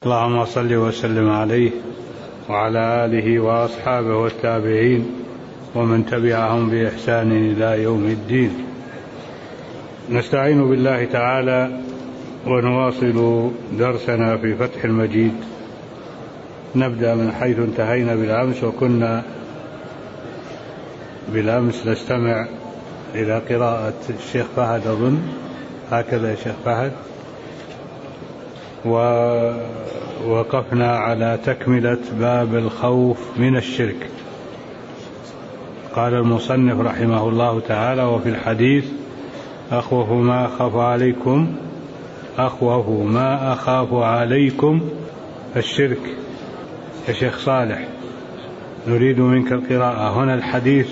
اللهم صل وسلم عليه وعلى آله وأصحابه والتابعين ومن تبعهم بإحسان إلى يوم الدين. نستعين بالله تعالى ونواصل درسنا في فتح المجيد. نبدأ من حيث انتهينا بالأمس، وكنا بالأمس نستمع إلى قراءة الشيخ فهد، أظن هكذا يا شيخ فهد، ووقفنا على تكملة باب الخوف من الشرك. قال المصنف رحمه الله تعالى: وفي الحديث أخوف ما أخاف عليكم الشرك. يا شيخ صالح، نريد منك القراءة هنا، الحديث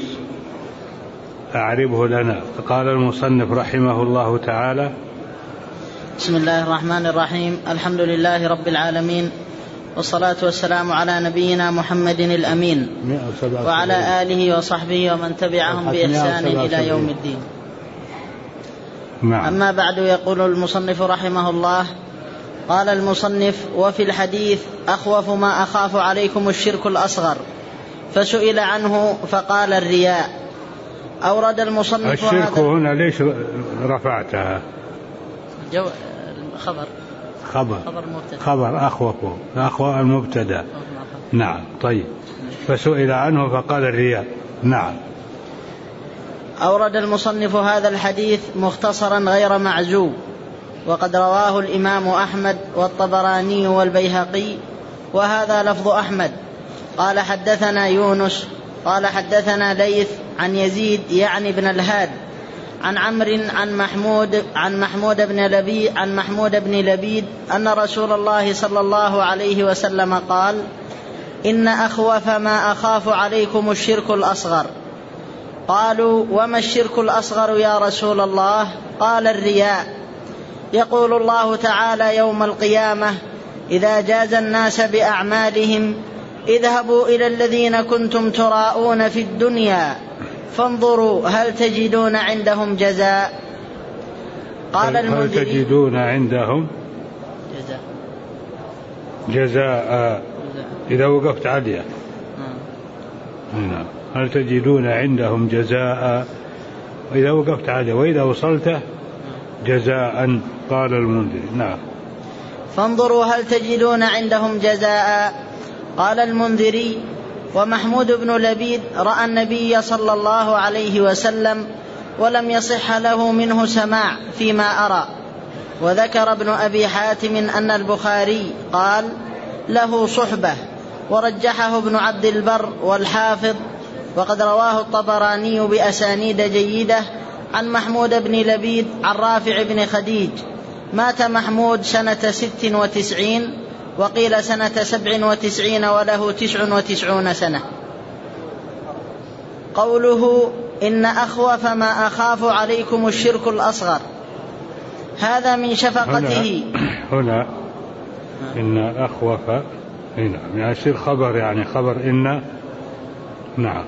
أعربه لنا. قال المصنف رحمه الله تعالى: بسم الله الرحمن الرحيم. الحمد لله رب العالمين، والصلاة والسلام على نبينا محمد الأمين وعلى آله وصحبه ومن تبعهم بإحسان إلى يوم الدين. أما بعد، يقول المصنف رحمه الله: قال المصنف: وفي الحديث أخوف ما أخاف عليكم الشرك الأصغر، فسئل عنه فقال الرياء. أورد المصنف الشرك هنا ليش رفعتها؟ خبر أخوف المبتدأ. نعم، طيب. فسئل عنه فقال الرياء. نعم. أورد المصنف هذا الحديث مختصرا غير معزوب، وقد رواه الإمام أحمد والطبراني والبيهقي، وهذا لفظ أحمد. قال: حدثنا يونس قال حدثنا ليث عن يزيد يعني بن الهاد عن عمرو عن محمود بن لبيد أن رسول الله صلى الله عليه وسلم قال: إن أخوف ما أخاف عليكم الشرك الأصغر. قالوا: وما الشرك الأصغر يا رسول الله؟ قال: الرياء. يقول الله تعالى يوم القيامة: إذا جاز الناس بأعمالهم اذهبوا إلى الذين كنتم تراءون في الدنيا فانظروا هل تجدون عندهم جزاء. قال المنذري: هل تجدون عندهم جزاء إذا وقفت عالية. هل تجدون عندهم جزاء إذا وقفت عالية، وإذا وصلت جزاء. قال المنذري: نعم. فانظروا هل تجدون عندهم جزاء. قال المنذري: ومحمود بن لبيد رأى النبي صلى الله عليه وسلم ولم يصح له منه سماع فيما أرى. وذكر ابن أبي حاتم أن البخاري قال: له صحبة، ورجحه ابن عبد البر والحافظ. وقد رواه الطبراني بأسانيد جيدة عن محمود بن لبيد عن رافع بن خديج. مات محمود سنة 96، وقيل سنة 97، وله 99 سنة. قوله: إن أخوف ما أخاف عليكم الشرك الأصغر، هذا من شفقته. هنا إن أخوف هنا يعني يصير خبر، يعني خبر إن. نعم.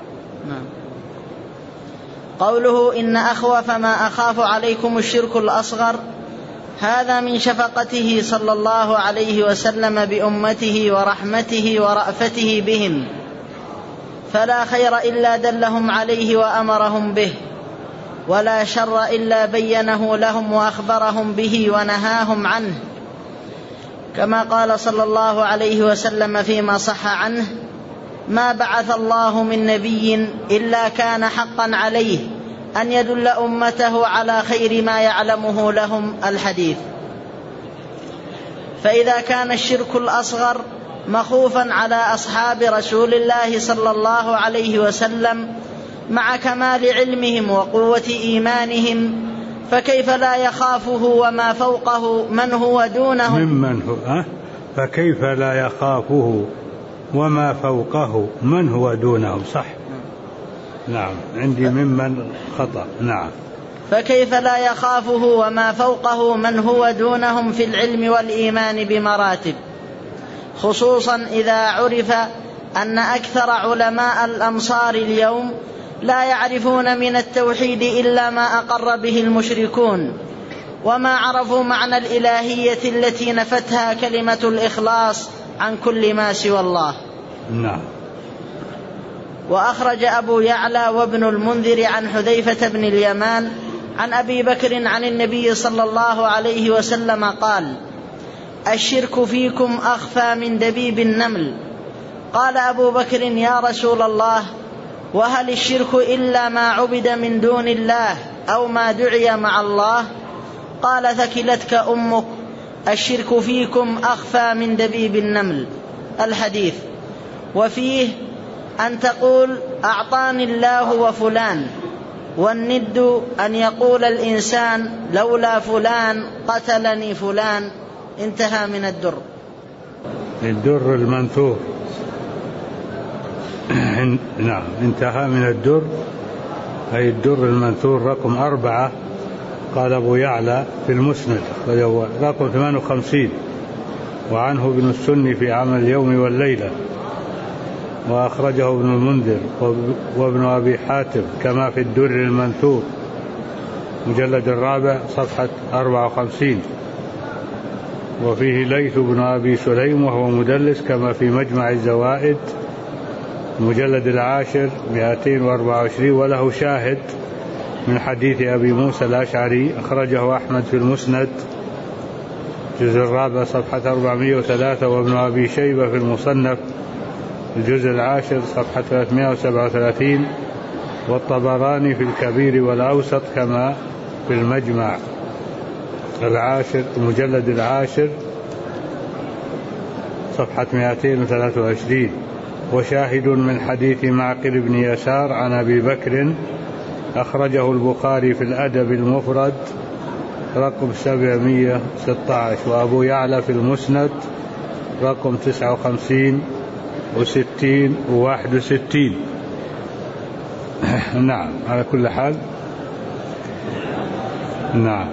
قوله: إن أخوف ما أخاف عليكم الشرك الأصغر، هذا من شفقته صلى الله عليه وسلم بأمته ورحمته ورأفته بهم، فلا خير إلا دلهم عليه وأمرهم به، ولا شر إلا بينه لهم وأخبرهم به ونهاهم عنه، كما قال صلى الله عليه وسلم فيما صح عنه: ما بعث الله من نبي إلا كان حقا عليه أن يدل أمته على خير ما يعلمه لهم. الحديث. فإذا كان الشرك الأصغر مخوفا على أصحاب رسول الله صلى الله عليه وسلم مع كمال علمهم وقوة إيمانهم، فكيف لا يخافه وما فوقه من هو دونهم؟ فكيف لا يخافه وما فوقه من هو دونهم. صح. نعم، عندي ممن خطأ. نعم. فكيف لا يخافه وما فوقه من هو دونهم في العلم والإيمان بمراتب، خصوصا إذا عرف أن أكثر علماء الأمصار اليوم لا يعرفون من التوحيد إلا ما أقر به المشركون، وما عرفوا معنى الإلهية التي نفتها كلمة الإخلاص عن كل ما سوى الله. نعم. وأخرج أبو يعلى وابن المنذر عن حذيفة بن اليمان عن أبي بكر عن النبي صلى الله عليه وسلم قال: الشرك فيكم أخفى من دبيب النمل. قال أبو بكر: يا رسول الله، وهل الشرك إلا ما عبد من دون الله أو ما دعي مع الله؟ قال: ثكلتك أمك، الشرك فيكم أخفى من دبيب النمل. الحديث. وفيه أن تقول أعطاني الله وفلان، والند أن يقول الإنسان لولا فلان قتلني فلان. انتهى من الدر. الدر المنثور. نعم، انتهى من الدر، أي الدر المنثور رقم 4. قال أبو يعلى في المسند رقم 58، وعنه ابن السني في عمل اليوم والليلة، وأخرجه ابن المنذر وابن أبي حاتم كما في الدر المنثور مجلد 4 صفحة 54. وفيه ليث بن أبي سليم وهو مدلس كما في مجمع الزوائد مجلد 10 224، وله شاهد من حديث أبي موسى الأشعري أخرجه أحمد في المسند الجزء 4 صفحة 403، وابن أبي شيبة في المصنف الجزء 10 صفحة 337، والطبراني في الكبير والأوسط كما في المجمع 10 مجلد 10 صفحة 223. وشاهد من حديث معقل بن يسار عن أبي بكر أخرجه البخاري في الأدب المفرد رقم 716، وأبو يعلى في المسند رقم 59 و60 و61. نعم، على كل حال. نعم.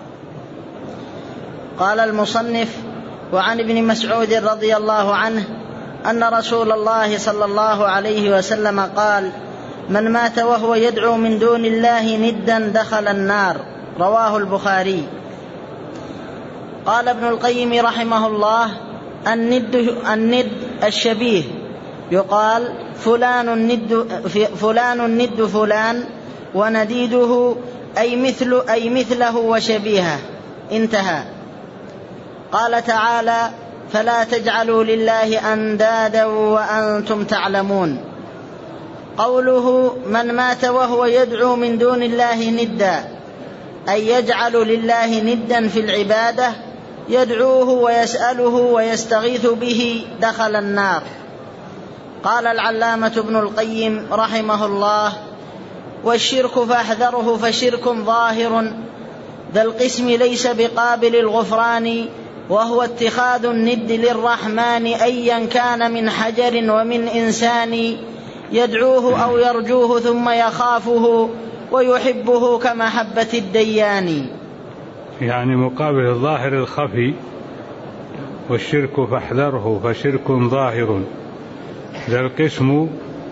قال المصنف: وعن ابن مسعود رضي الله عنه أن رسول الله صلى الله عليه وسلم قال: من مات وهو يدعو من دون الله ندا دخل النار. رواه البخاري. قال ابن القيم رحمه الله: الند الشبيه، يقال فلان ند فلان، ونديده أي مثله وشبيهه. انتهى. قال تعالى: فلا تجعلوا لله أندادا وأنتم تعلمون. قوله من مات وهو يدعو من دون الله ندا، أي يجعل لله ندا في العبادة، يدعوه ويسأله ويستغيث به، دخل النار. قال العلامة ابن القيم رحمه الله: والشرك فاحذره، فشرك ظاهر ذا القسم ليس بقابل الغفران، وهو اتخاذ الند للرحمن أيا كان من حجر ومن إنسان، يدعوه أو يرجوه ثم يخافه ويحبه كمحبة الديان. يعني مقابل الظاهر الخفي. والشرك فاحذره، فشرك ظاهر ذا القسم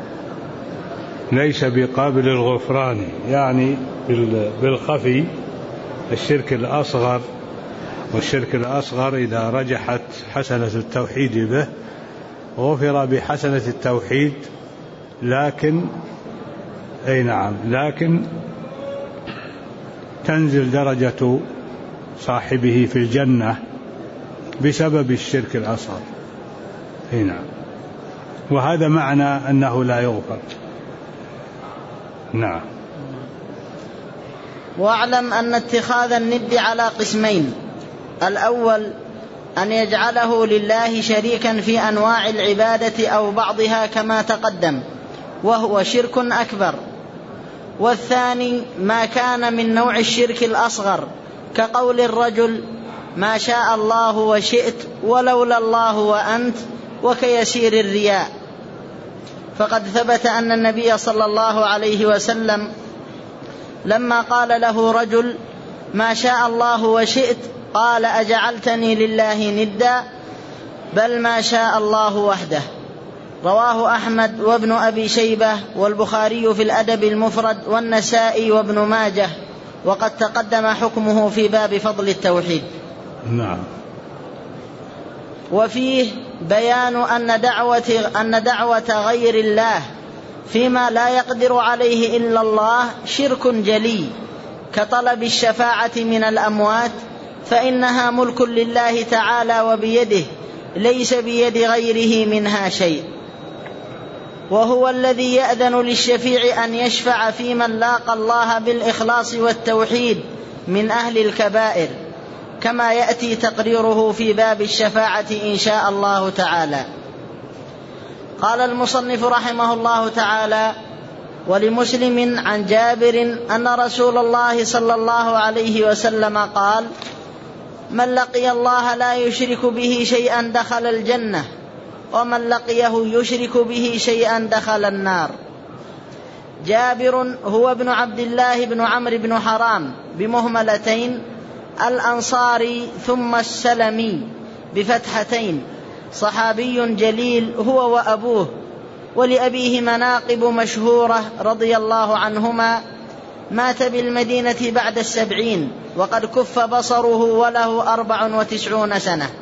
ليس بقابل الغفران، يعني بالخفي الشرك الأصغر. والشرك الأصغر إذا رجحت حسنة التوحيد به غفر بحسنة التوحيد، لكن تنزل درجة صاحبه في الجنة بسبب الشرك الأصغر. نعم. وهذا معنى أنه لا يغفر. نعم. واعلم أن اتخاذ الند على قسمين: الأول أن يجعله لله شريكا في أنواع العبادة أو بعضها كما تقدم، وهو شرك أكبر. والثاني ما كان من نوع الشرك الأصغر، كقول الرجل ما شاء الله وشئت ولولا الله وأنت، وكيسير الرياء. فقد ثبت أن النبي صلى الله عليه وسلم لما قال له رجل ما شاء الله وشئت قال أجعلتني لله ندا، بل ما شاء الله وحده. رواه أحمد وابن أبي شيبة والبخاري في الأدب المفرد والنسائي وابن ماجه وقد تقدم حكمه في باب فضل التوحيد. نعم. وفيه بيان أن دعوة غير الله فيما لا يقدر عليه إلا الله شرك جلي، كطلب الشفاعة من الأموات، فإنها ملك لله تعالى وبيده، ليس بيد غيره منها شيء، وهو الذي يأذن للشفيع أن يشفع في من لاقى الله بالإخلاص والتوحيد من أهل الكبائر، كما يأتي تقريره في باب الشفاعة إن شاء الله تعالى. قال المصنف رحمه الله تعالى: ولمسلم عن جابر أن رسول الله صلى الله عليه وسلم قال: من لقي الله لا يشرك به شيئا دخل الجنة، ومن لقيه يشرك به شيئا دخل النار. جابر هو ابن عبد الله بن عمرو بن حرام بمهملتين، الأنصاري ثم السلمي بفتحتين، صحابي جليل هو وأبوه، ولأبيه مناقب مشهورة رضي الله عنهما. مات بالمدينة بعد 70 وقد كف بصره وله 94 سنة.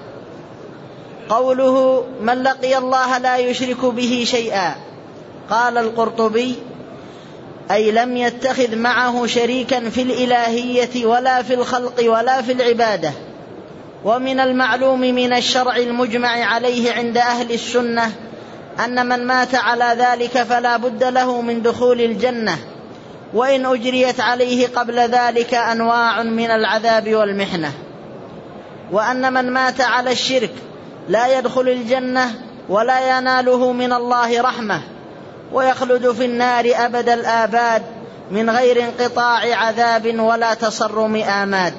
قوله من لقي الله لا يشرك به شيئا، قال القرطبي: أي لم يتخذ معه شريكا في الإلهية ولا في الخلق ولا في العبادة. ومن المعلوم من الشرع المجمع عليه عند أهل السنة أن من مات على ذلك فلا بد له من دخول الجنة، وإن أجريت عليه قبل ذلك أنواع من العذاب والمحنة. وأن من مات على الشرك لا يدخل الجنة ولا يناله من الله رحمة، ويخلد في النار أبد الآباد من غير انقطاع عذاب ولا تصرم آماد.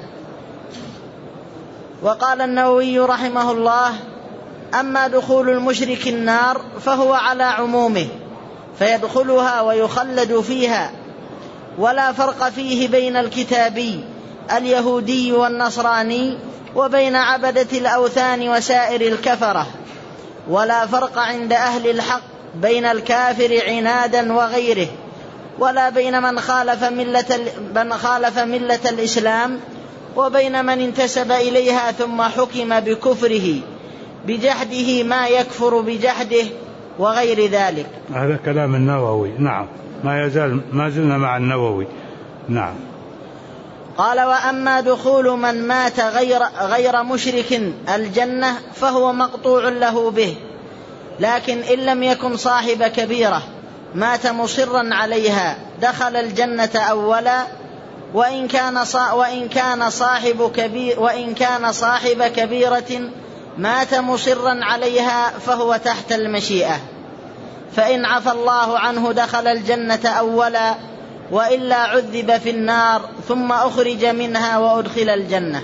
وقال النووي رحمه الله: أما دخول المشرك النار فهو على عمومه، فيدخلها ويخلد فيها، ولا فرق فيه بين الكتابي اليهودي والنصراني وبين عبدة الأوثان وسائر الكفرة، ولا فرق عند أهل الحق بين الكافر عنادا وغيره، ولا بين من خالف ملة الإسلام وبين من انتسب إليها ثم حكم بكفره بجحده ما يكفر بجحده وغير ذلك. هذا كلام النووي. نعم. ما زلنا مع النووي. نعم. قال: وأما دخول من مات غير مشرك الجنة فهو مقطوع له به، لكن إن لم يكن صاحب كبيرة مات مصرا عليها دخل الجنة أولا، وإن كان صاحب كبيرة مات مصرا عليها فهو تحت المشيئة، فإن عفى الله عنه دخل الجنة أولا، وإلا عذب في النار ثم أخرج منها وأدخل الجنة.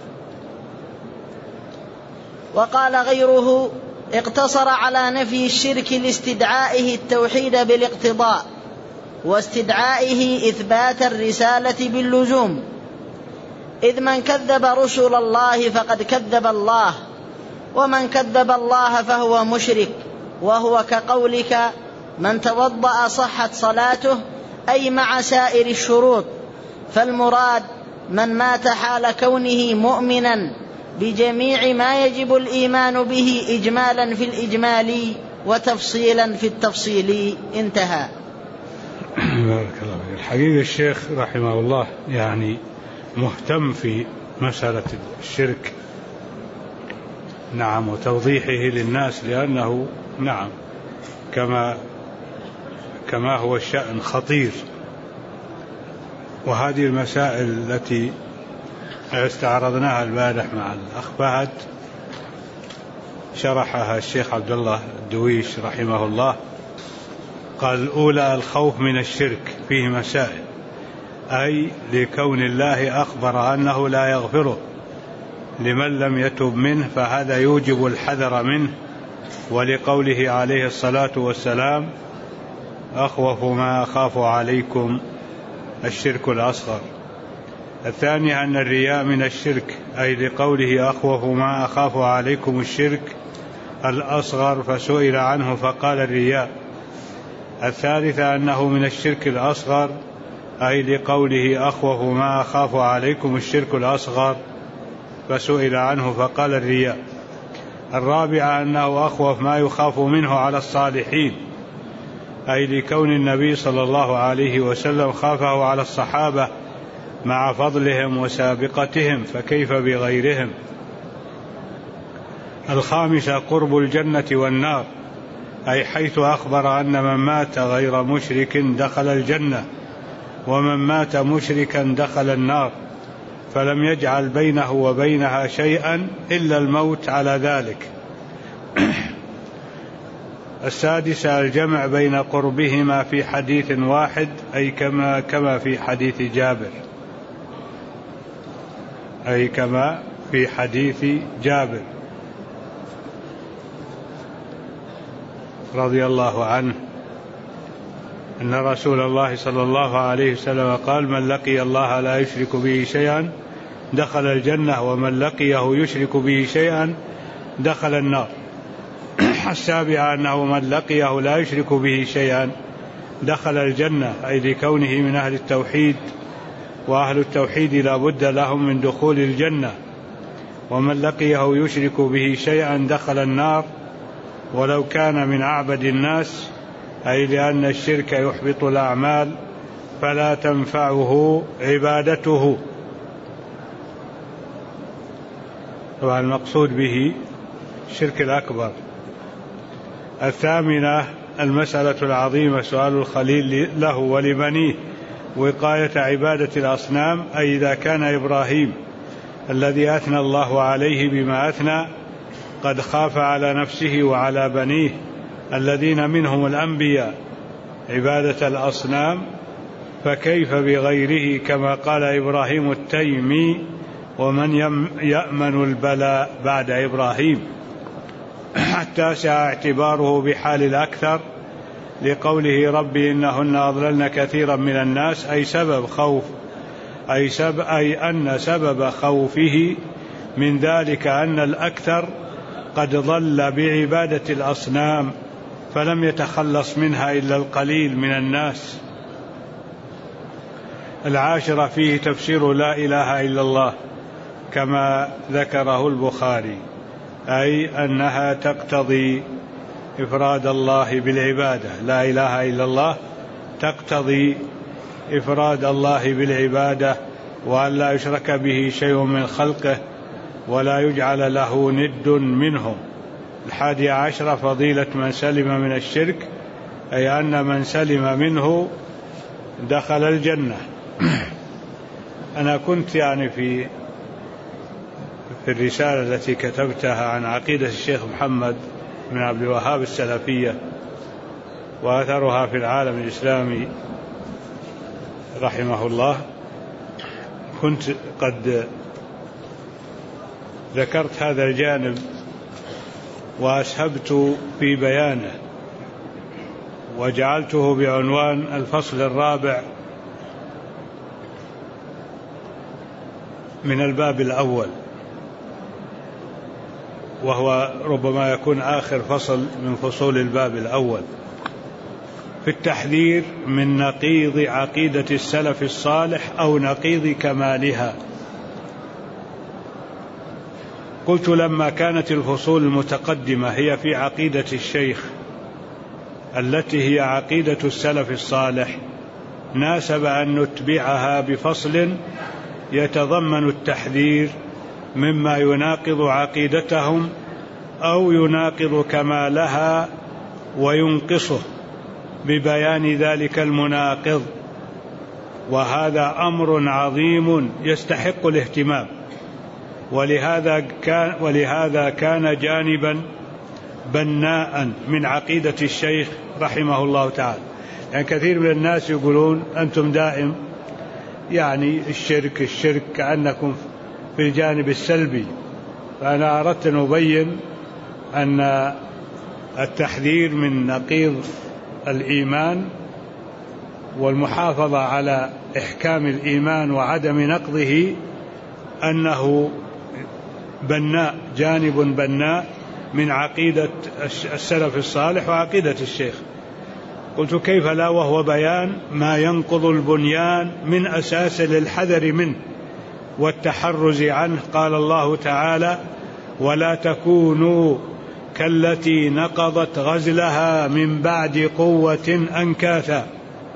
وقال غيره: اقتصر على نفي الشرك لاستدعائه التوحيد بالاقتضاء، واستدعائه إثبات الرسالة باللزوم، إذ من كذب رسل الله فقد كذب الله، ومن كذب الله فهو مشرك، وهو كقولك من توضأ صحت صلاته، أي مع سائر الشروط. فالمراد من مات حال كونه مؤمنا بجميع ما يجب الإيمان به إجمالا في الإجمالي وتفصيلا في التفصيلي. انتهى. بارك الله فيك. الحقيقة الشيخ رحمه الله يعني مهتم في مسألة الشرك، نعم، وتوضيحه للناس، لأنه نعم كما هو الشأن خطير. وهذه المسائل التي استعرضناها البارح مع الأخ فهد شرحها الشيخ عبد الله الدويش رحمه الله. قال: الأولى الخوف من الشرك، فيه مسائل، أي لكون الله أخبر أنه لا يغفره لمن لم يتب منه، فهذا يوجب الحذر منه، ولقوله عليه الصلاة والسلام: أخوف ما أخاف عليكم الشرك الأصغر. الثانية أن الرياء من الشرك، أي لقوله: أخوف ما أخاف عليكم الشرك الأصغر، فسئل عنه فقال الرياء. الثالثة أنه من الشرك الأصغر أي لقوله أخوف ما أخاف عليكم الشرك الأصغر، فسئل عنه فقال الرياء. الرابعة أنه أخوف ما يخاف منه على الصالحين، أي لكون النبي صلى الله عليه وسلم خافه على الصحابة مع فضلهم وسابقتهم، فكيف بغيرهم. الخامسة قرب الجنة والنار، أي حيث أخبر أن من مات غير مشرك دخل الجنة، ومن مات مشركا دخل النار، فلم يجعل بينه وبينها شيئا إلا الموت على ذلك. السادسة الجمع بين قربهما في حديث واحد، أي كما في حديث جابر، أي كما في حديث جابر رضي الله عنه أن رسول الله صلى الله عليه وسلم قال: من لقي الله لا يشرك به شيئا دخل الجنة، ومن لقيه يشرك به شيئا دخل النار. السابعة أنه من لقيه لا يشرك به شيئا دخل الجنة، أي لكونه من أهل التوحيد، وأهل التوحيد لا بد لهم من دخول الجنة. ومن لقيه يشرك به شيئا دخل النار ولو كان من أعبد الناس، أي لأن الشرك يحبط الأعمال فلا تنفعه عبادته. طبعا المقصود به الشرك الأكبر. الثامنة المسألة العظيمة سؤال الخليل له ولبنيه وقاية عبادة الأصنام، أي إذا كان إبراهيم الذي أثنى الله عليه بما أثنى قد خاف على نفسه وعلى بنيه الذين منهم الأنبياء عبادة الأصنام، فكيف بغيره، كما قال إبراهيم التيمي: ومن يأمن البلاء بعد إبراهيم. التاسع اعتباره بحال الأكثر، لقوله: ربي إنهن أضللن كثيرا من الناس، أي سبب خوف، أي أن سبب خوفه من ذلك أن الأكثر قد ضل بعبادة الأصنام فلم يتخلص منها إلا القليل من الناس. العاشرة فيه تفسير لا إله إلا الله كما ذكره البخاري، أي أنها تقتضي إفراد الله بالعبادة. لا إله إلا الله تقتضي إفراد الله بالعبادة، وأن لا يشرك به شيء من خلقه ولا يجعل له ند منهم. 11 فضيلة من سلم من الشرك، أي أن من سلم منه دخل الجنة. أنا كنت في الرسالة التي كتبتها عن عقيدة الشيخ محمد بن عبد الوهاب السلفية وأثرها في العالم الإسلامي رحمه الله، كنت قد ذكرت هذا الجانب وأسهبت في بيانه، وجعلته بعنوان الفصل الرابع من الباب الأول، وهو ربما يكون آخر فصل من فصول الباب الأول، في التحذير من نقيض عقيدة السلف الصالح أو نقيض كمالها. قلت: لما كانت الفصول المتقدمة هي في عقيدة الشيخ التي هي عقيدة السلف الصالح، ناسب أن نتبعها بفصل يتضمن التحذير مما يناقض عقيدتهم أو يناقض كمالها وينقصه ببيان ذلك المناقض، وهذا أمر عظيم يستحق الاهتمام، ولهذا كان جانبا بناء من عقيدة الشيخ رحمه الله تعالى. كثير من الناس يقولون أنتم دائم الشرك كأنكم في الجانب السلبي، فأنا أردت أن أبين أن التحذير من نقيض الإيمان والمحافظة على إحكام الإيمان وعدم نقضه أنه بناء، جانب بناء من عقيدة السلف الصالح وعقيدة الشيخ. قلت كيف لا وهو بيان ما ينقض البنيان من أساس للحذر منه والتحرز عنه. قال الله تعالى: ولا تكونوا كالتي نقضت غزلها من بعد قوة أنكاثا.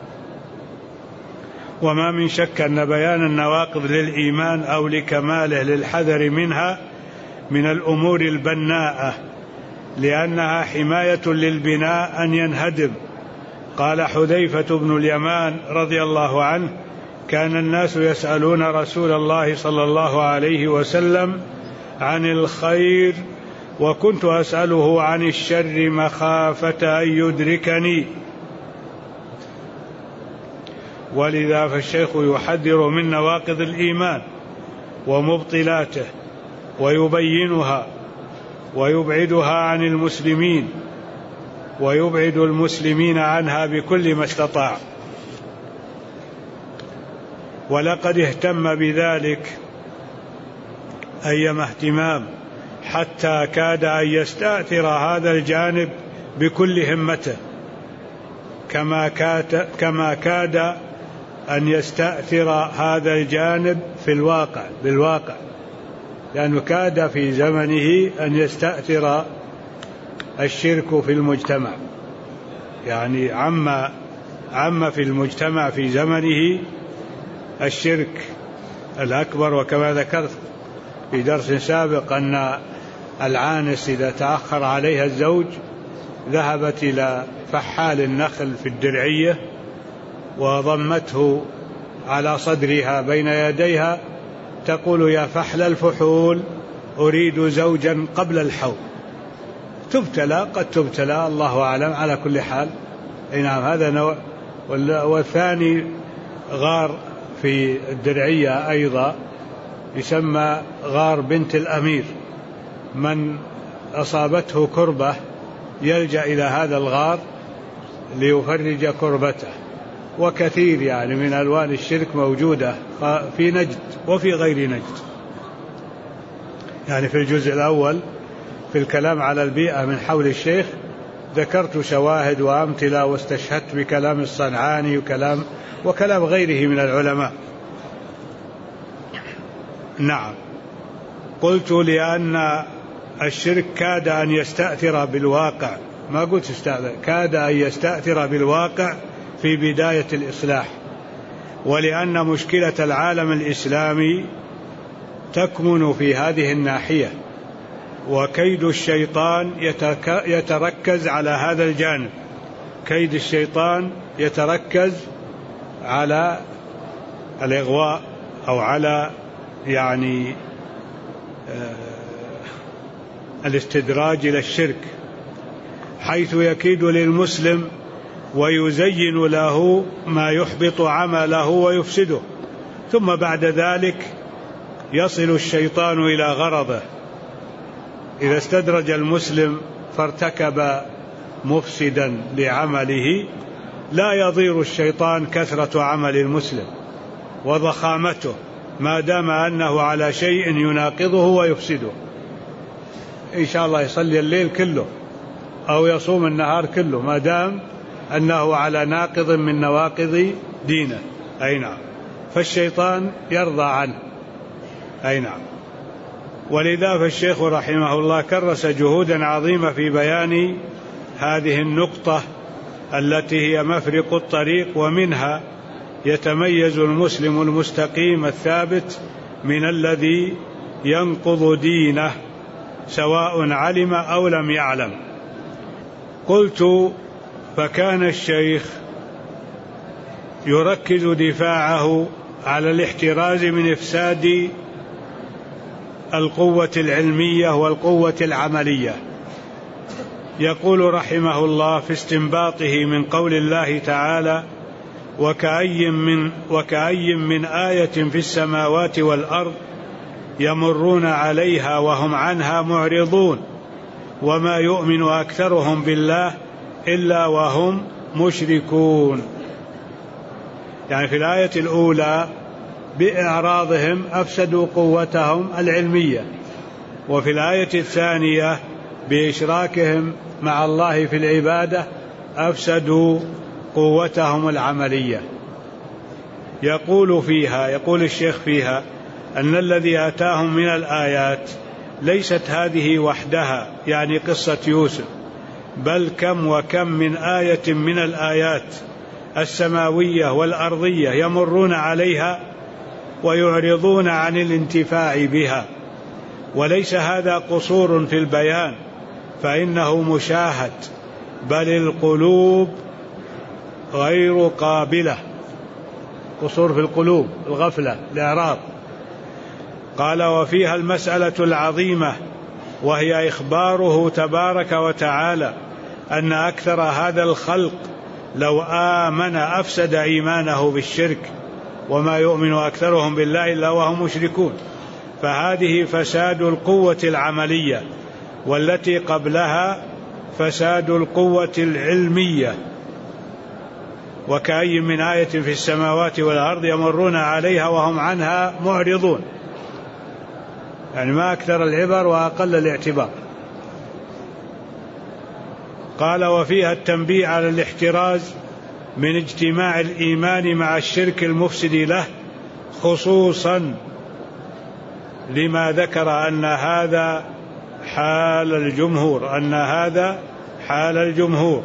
وما من شك أن بيان النواقض للإيمان أو لكماله للحذر منها من الأمور البناءة، لأنها حماية للبناء أن ينهدم. قال حذيفة بن اليمان رضي الله عنه: كان الناس يسألون رسول الله صلى الله عليه وسلم عن الخير، وكنت أسأله عن الشر مخافة أن يدركني. ولذا فالشيخ يحذر من نواقض الإيمان ومبطلاته ويبينها ويبعدها عن المسلمين ويبعد المسلمين عنها بكل ما استطاع. ولقد اهتم بذلك أيما اهتمام حتى كاد أن يستأثر هذا الجانب بكل همته، كما كاد أن يستأثر هذا الجانب بالواقع، لأنه كاد في زمنه أن يستأثر الشرك في المجتمع، يعني عم في المجتمع في زمنه الشرك الأكبر. وكما ذكرت في درس سابق أن العانس إذا تأخر عليها الزوج ذهبت إلى فحال النخل في الدرعية وضمته على صدرها بين يديها تقول: يا فحل الفحول أريد زوجا قبل الحول. قد تبتلى الله أعلم، على كل حال. نعم، هذا نوع. والثاني غار في الدرعية أيضا يسمى غار بنت الأمير، من أصابته كربة يلجأ إلى هذا الغار ليفرج كربته. وكثير يعني من ألوان الشرك موجودة في نجد وفي غير نجد. يعني في الجزء الأول في الكلام على البيئة من حول الشيخ ذكرت شواهد وأمثلة واستشهدت بكلام الصنعاني وكلام غيره من العلماء. نعم، قلت لأن الشرك كاد أن يستأثر بالواقع، ما قلت استأثر، كاد أن يستأثر بالواقع في بداية الإصلاح، ولأن مشكلة العالم الإسلامي تكمن في هذه الناحية، وكيد الشيطان يتركز على هذا الجانب. كيد الشيطان يتركز على الإغواء أو على يعني الاستدراج إلى الشرك، حيث يكيد للمسلم ويزين له ما يحبط عمله ويفسده، ثم بعد ذلك يصل الشيطان إلى غرضه. إذا استدرج المسلم فارتكب مفسدا لعمله لا يضير الشيطان كثرة عمل المسلم وضخامته ما دام أنه على شيء يناقضه ويفسده. إن شاء الله يصلي الليل كله أو يصوم النهار كله ما دام أنه على ناقض من نواقض دينه. أي نعم، فالشيطان يرضى عنه. أي نعم. ولذا فالشيخ رحمه الله كرس جهودا عظيمة في بيان هذه النقطة التي هي مفرق الطريق، ومنها يتميز المسلم المستقيم الثابت من الذي ينقض دينه سواء علم أو لم يعلم. قلت: فكان الشيخ يركز دفاعه على الاحتراز من إفساد القوة العلمية والقوة العملية. يقول رحمه الله في استنباطه من قول الله تعالى: وكأي من آية في السماوات والأرض يمرون عليها وهم عنها معرضون وما يؤمن أكثرهم بالله إلا وهم مشركون. يعني في الآية الأولى بإعراضهم أفسدوا قوتهم العلمية، وفي الآية الثانية بإشراكهم مع الله في العبادة أفسدوا قوتهم العملية. يقول الشيخ فيها أن الذي آتاهم من الآيات ليست هذه وحدها، يعني قصة يوسف، بل كم وكم من آية من الآيات السماوية والأرضية يمرون عليها ويعرضون عن الانتفاع بها. وليس هذا قصور في البيان، فإنه مشاهد، بل القلوب غير قابلة. قصور في القلوب، الغفلة، الإعراض. قال: وفيها المسألة العظيمة، وهي إخباره تبارك وتعالى أن أكثر هذا الخلق لو آمن أفسد إيمانه بالشرك، وما يؤمن أكثرهم بالله إلا وهم مشركون. فهذه فساد القوة العملية، والتي قبلها فساد القوة العلمية. وكأي من آية في السماوات والأرض يمرون عليها وهم عنها معرضون، يعني ما أكثر العبر وأقل الاعتبار. قال: وفيها التنبيه على الاحتراز من اجتماع الإيمان مع الشرك المفسد له، خصوصا لما ذكر أن هذا حال الجمهور.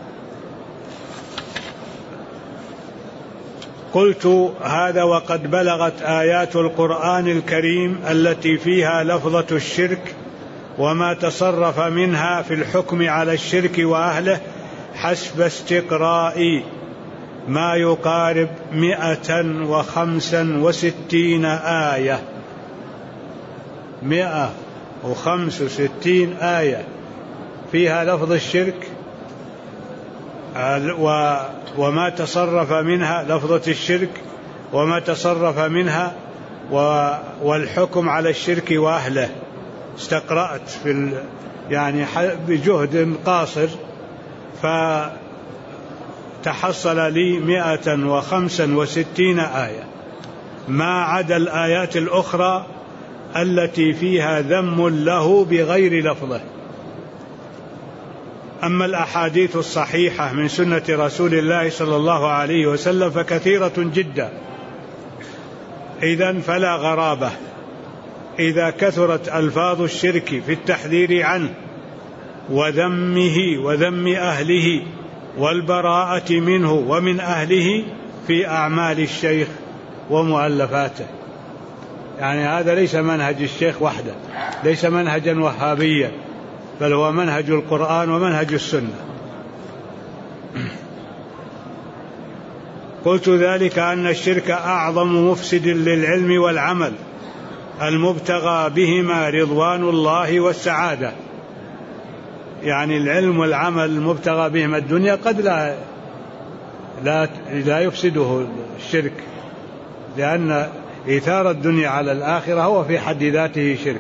قلت: هذا وقد بلغت آيات القرآن الكريم التي فيها لفظة الشرك وما تصرف منها في الحكم على الشرك وأهله حسب استقرائي ما يقارب 165 آية. 165 آية فيها لفظ الشرك وما تصرف منها، لفظة الشرك وما تصرف منها، والحكم على الشرك وأهله. استقرأت يعني بجهد قاصر فتحصل لي 165 آية، ما عدا الآيات الأخرى التي فيها ذم له بغير لفظه. أما الأحاديث الصحيحة من سنة رسول الله صلى الله عليه وسلم فكثيرة جدا. إذن فلا غرابة إذا كثرت ألفاظ الشرك في التحذير عنه وذمه وذم أهله والبراءة منه ومن أهله في أعمال الشيخ ومؤلفاته. يعني هذا ليس منهج الشيخ وحده، ليس منهجا وهابيا، بل هو منهج القرآن ومنهج السنة. قلت: ذلك أن الشرك أعظم مفسد للعلم والعمل المبتغى بهما رضوان الله والسعادة. يعني العلم والعمل المبتغى بهما الدنيا قد لا يفسده الشرك، لأن إيثار الدنيا على الآخرة هو في حد ذاته شرك.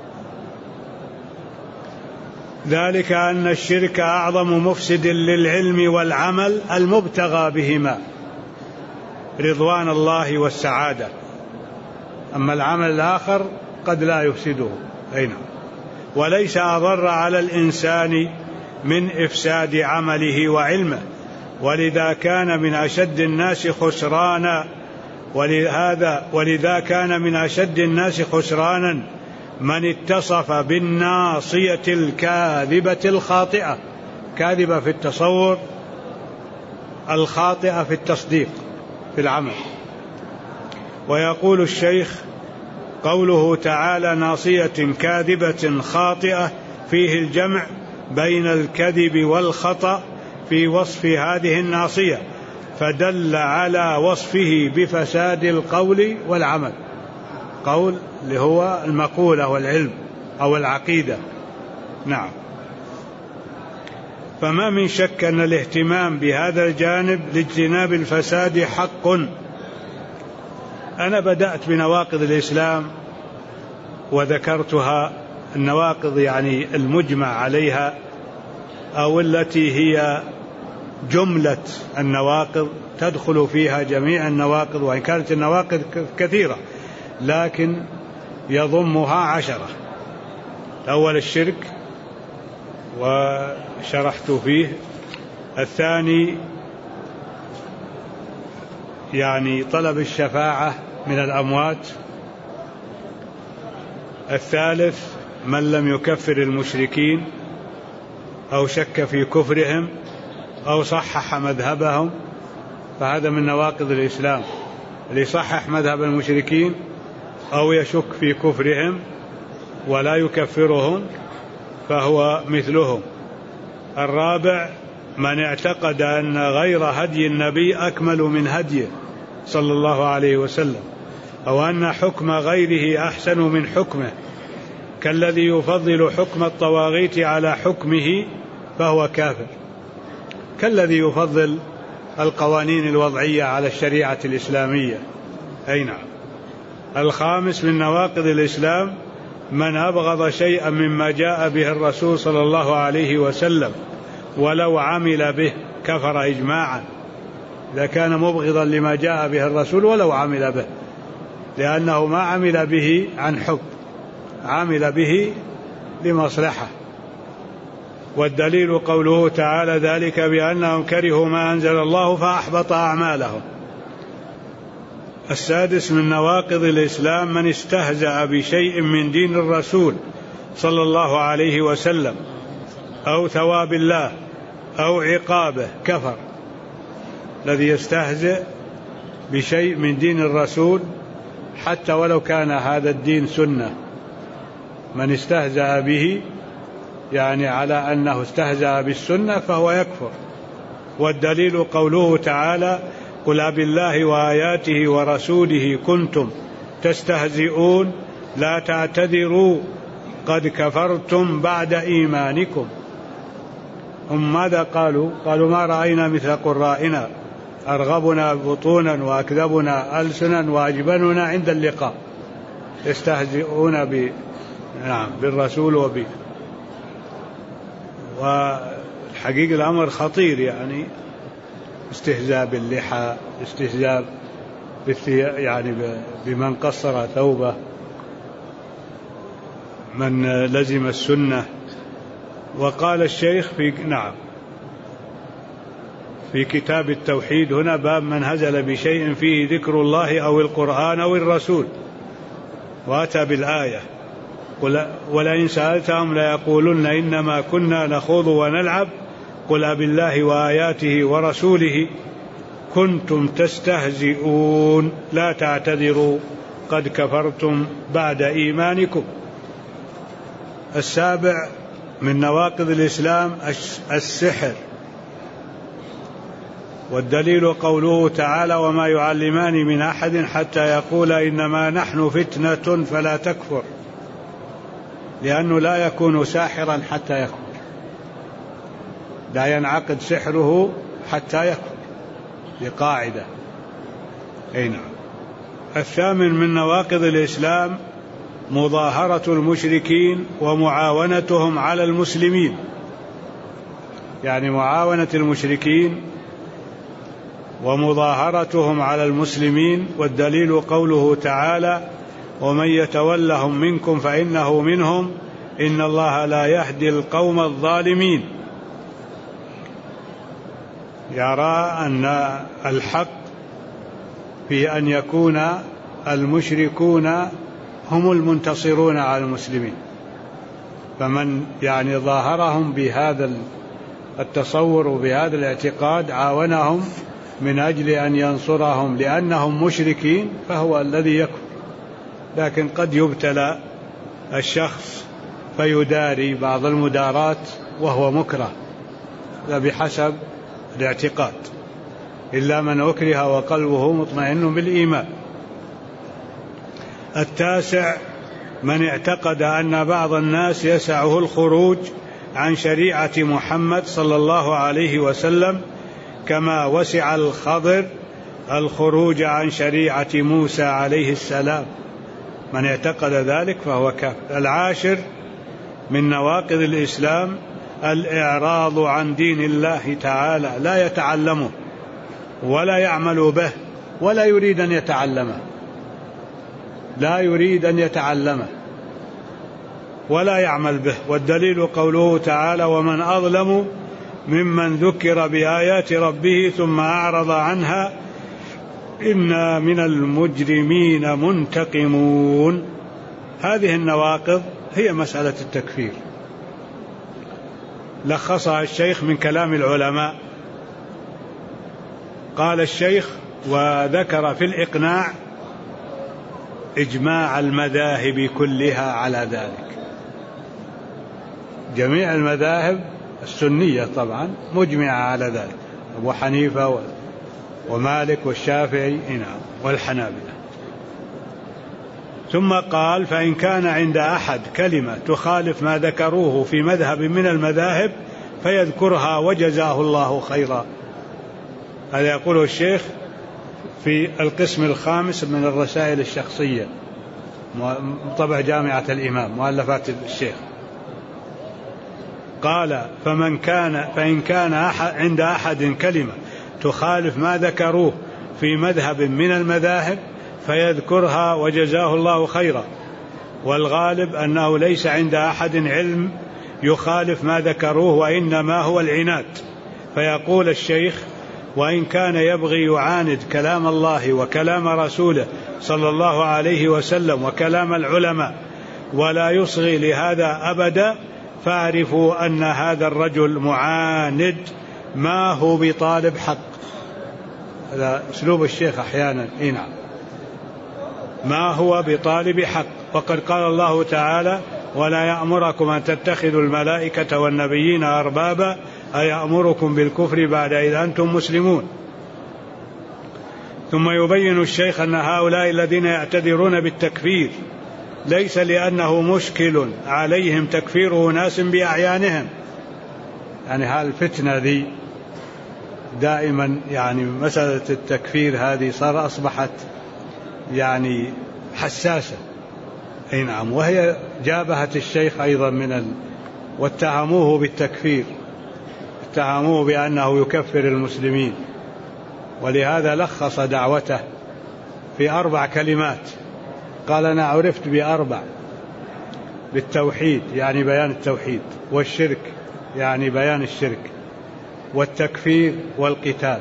ذلك أن الشرك أعظم مفسد للعلم والعمل المبتغى بهما رضوان الله والسعادة، أما العمل الآخر قد لا يفسده. وليس أضر على الإنسان من إفساد عمله وعلمه، ولذا كان من أشد الناس خسرانا من اتصف بالناصية الكاذبة الخاطئة، كاذبة في التصور، الخاطئة في التصديق في العمل. ويقول الشيخ: قوله تعالى ناصية كاذبة خاطئة فيه الجمع بين الكذب والخطأ في وصف هذه الناصية، فدل على وصفه بفساد القول والعمل. قول اللي هو المقولة والعلم أو العقيدة. نعم. فما من شك أن الاهتمام بهذا الجانب لاجتناب الفساد حق. أنا بدأت بنواقض الإسلام وذكرتها، النواقض يعني المجمع عليها أو التي هي جملة النواقض تدخل فيها جميع النواقض، وإن كانت النواقض كثيرة لكن يضمها 10. الأول الشرك وشرحت فيه، الثاني يعني طلب الشفاعة من الأموات. الثالث من لم يكفر المشركين أو شك في كفرهم أو صحح مذهبهم، فهذا من نواقض الإسلام. اللي يصحح مذهب المشركين أو يشك في كفرهم ولا يكفرهم فهو مثلهم. الرابع من اعتقد أن غير هدي النبي أكمل من هديه صلى الله عليه وسلم، أو أن حكم غيره أحسن من حكمه، كالذي يفضل حكم الطواغيت على حكمه فهو كافر، كالذي يفضل القوانين الوضعية على الشريعة الإسلامية. أي نعم. الخامس من نواقض الإسلام من أبغض شيئا مما جاء به الرسول صلى الله عليه وسلم ولو عمل به كفر إجماعا، إذا كان مبغضا لما جاء به الرسول ولو عمل به، لأنه ما عمل به عن حب، عمل به لمصلحة. والدليل قوله تعالى ذلك بأنهم كرهوا ما أنزل الله فأحبط أعمالهم. السادس من نواقض الإسلام من استهزأ بشيء من دين الرسول صلى الله عليه وسلم أو ثواب الله أو عقابه كفر. الذي يستهزئ بشيء من دين الرسول حتى ولو كان هذا الدين سنة، من استهزأ به يعني على أنه استهزأ بالسنة فهو يكفر. والدليل قوله تعالى قل أبالله وآياته ورسوله كنتم تستهزئون لا تعتذروا قد كفرتم بعد إيمانكم. هم ماذا قالوا؟ قالوا ما رأينا مثل قرائنا أرغبنا بطونا وأكذبنا ألسنا وأجبننا عند اللقاء. يستهزئون بالرسول وبه. وحقيقة الأمر خطير، يعني استهزاء باللحى، استهزاء يعني بمن قصر ثوبه، من لزم السنة. وقال الشيخ في كتاب التوحيد هنا باب من هزل بشيء فيه ذكر الله أو القرآن أو الرسول، وأتى بالآية ولئن سألتهم ليقولن إنما كنا نخوض ونلعب قل أبالله وآياته ورسوله كنتم تستهزئون لا تعتذروا قد كفرتم بعد إيمانكم. السابع من نواقض الإسلام السحر. والدليل قوله تعالى وما يعلمان من أحد حتى يقول إنما نحن فتنة فلا تكفر، لأنه لا يكون ساحرا حتى يكفر، لا ينعقد سحره حتى يكفر، لقاعدة. أي نعم. الثامن من نواقض الإسلام مظاهرة المشركين ومعاونتهم على المسلمين، يعني معاونة المشركين ومظاهرتهم على المسلمين. والدليل قوله تعالى ومن يتولهم منكم فإنه منهم إن الله لا يهدي القوم الظالمين. يرى أن الحق في أن يكون المشركون هم المنتصرون على المسلمين، فمن يعني ظاهرهم بهذا التصور وبهذا الاعتقاد عاونهم من أجل أن ينصرهم لأنهم مشركين فهو الذي يكفر. لكن قد يبتلى الشخص فيداري بعض المدارات وهو مكره، لا بحسب الاعتقاد، إلا من أكره وقلبه مطمئن بالإيمان. التاسع من اعتقد أن بعض الناس يسعه الخروج عن شريعة محمد صلى الله عليه وسلم كما وسع الخضر الخروج عن شريعة موسى عليه السلام. من اعتقد ذلك فهو كافر. العاشر من نواقض الإسلام الإعراض عن دين الله تعالى، لا يتعلمه ولا يعمل به ولا يريد أن يتعلمه، لا يريد أن يتعلمه ولا يعمل به. والدليل قوله تعالى ومن أظلم ممن ذكر بآيات ربه ثم أعرض عنها إنا من المجرمين منتقمون. هذه النواقض هي مسألة التكفير، لخصها الشيخ من كلام العلماء. قال الشيخ وذكر في الإقناع إجماع المذاهب كلها على ذلك. جميع المذاهب السنية طبعا مجمعة على ذلك، أبو حنيفة ومالك والشافعي والحنابلة. ثم قال فإن كان عند أحد كلمة تخالف ما ذكروه في مذهب من المذاهب فيذكرها وجزاه الله خيرا. هذا يقوله الشيخ في القسم الخامس من الرسائل الشخصية، طبع جامعة الإمام، مؤلفات الشيخ. قال فإن كان عند أحد كلمة تخالف ما ذكروه في مذهب من المذاهب فيذكرها وجزاه الله خيرا. والغالب أنه ليس عند أحد علم يخالف ما ذكروه، وإنما هو العناد. فيقول الشيخ وإن كان يبغي يعاند كلام الله وكلام رسوله صلى الله عليه وسلم وكلام العلماء ولا يصغي لهذا أبدا، فاعرفوا أن هذا الرجل معاند ما هو بطالب حق. هذا أسلوب الشيخ أحيانا. ما هو بطالب حق. وقد قال الله تعالى ولا يأمركم أن تتخذوا الملائكة والنبيين أربابا أيأمركم بالكفر بعد إذ أنتم مسلمون. ثم يبين الشيخ أن هؤلاء الذين يعتذرون بالتكفير ليس لأنه مشكل عليهم تكفير أناس بأعيانهم. يعني هالفتنة ذي دائما، يعني مسألة التكفير هذه أصبحت يعني حساسة. وهي جابهت الشيخ أيضا واتهموه بالتكفير، اتهموه بأنه يكفر المسلمين. ولهذا لخص دعوته في 4 كلمات. قال أنا عرفت ب4: بالتوحيد يعني بيان التوحيد، والشرك يعني بيان الشرك، والتكفير والقتال.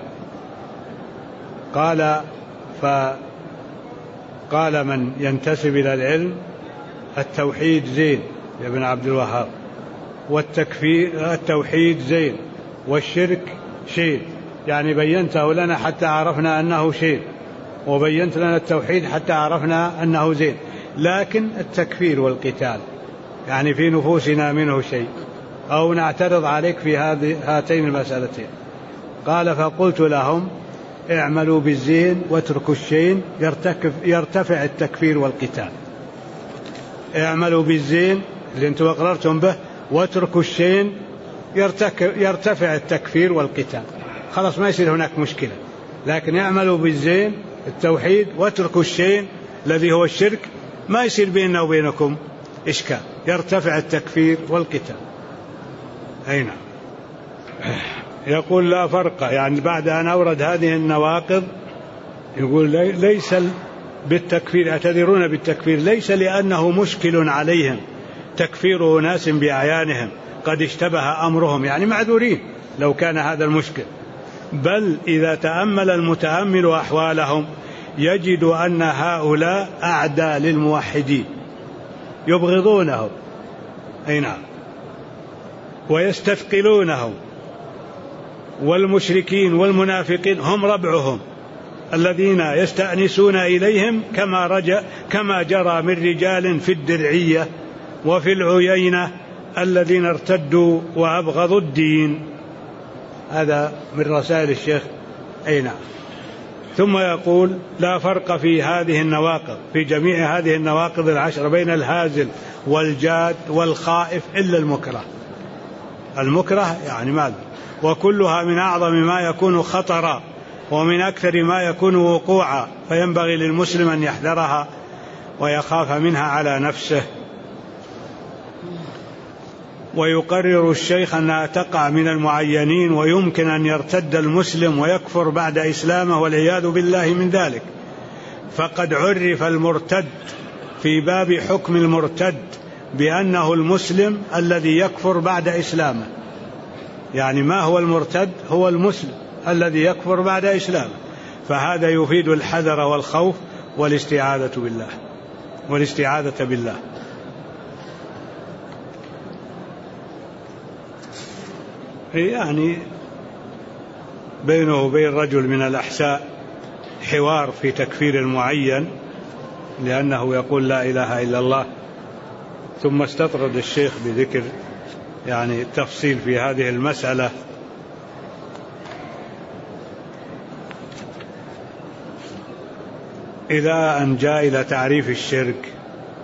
قال من ينتسب إلى العلم التوحيد زين يا ابن عبد الوهاب، التوحيد زين، والشرك شين، يعني بينته لنا حتى عرفنا أنه شين، وبينت لنا التوحيد حتى عرفنا أنه زين. لكن التكفير والقتال يعني في نفوسنا منه شيء، أو نعترض عليك في هاتين المسألتين. قال فقلت لهم اعملوا بالزين واتركوا الشين يرتفع التكفير والقتال. اعملوا بالزين اللي انتم اقررتم به، واتركوا الشين يرتفع التكفير والقتال. خلاص ما يصير هناك مشكلة. لكن اعملوا بالزين التوحيد واتركوا الشين الذي هو الشرك، ما يصير بيننا وبينكم إشكال، يرتفع التكفير والقتال. نعم. يقول لا فرق، يعني بعد أن أورد هذه النواقض يقول ليس بالتكفير، يعتذرون بالتكفير ليس لأنه مشكل عليهم تكفير ناس بأعيانهم قد اشتبه أمرهم، يعني معذورين لو كان هذا المشكل. بل إذا تأمل المتأمل أحوالهم يجد أن هؤلاء أعداء للموحدين يبغضونهم ويستثقلونهم، والمشركين والمنافقين هم ربعهم الذين يستأنسون إليهم كما جرى من رجال في الدرعية وفي العيينة الذين ارتدوا وأبغضوا الدين. هذا من رسائل الشيخ. ثم يقول لا فرق في هذه النواقض، في جميع هذه النواقض 10 بين الهازل والجاد والخائف إلا المكره. المكره يعني ماذا؟ وكلها من أعظم ما يكون خطرا ومن أكثر ما يكون وقوعا، فينبغي للمسلم أن يحذرها ويخاف منها على نفسه. ويقرر الشيخ أنها تقع من المعينين، ويمكن أن يرتد المسلم ويكفر بعد إسلامه والعياذ بالله من ذلك. فقد عرف المرتد في باب حكم المرتد بأنه المسلم الذي يكفر بعد إسلامه. يعني ما هو المرتد؟ هو المسلم الذي يكفر بعد إسلامه. فهذا يفيد الحذر والخوف والاستعاذة بالله. يعني بينه وبين رجل من الأحساء حوار في تكفير المعين لأنه يقول لا إله إلا الله، ثم استطرد الشيخ بذكر يعني التفصيل في هذه المسألة. إلى أن جاء إلى تعريف الشرك.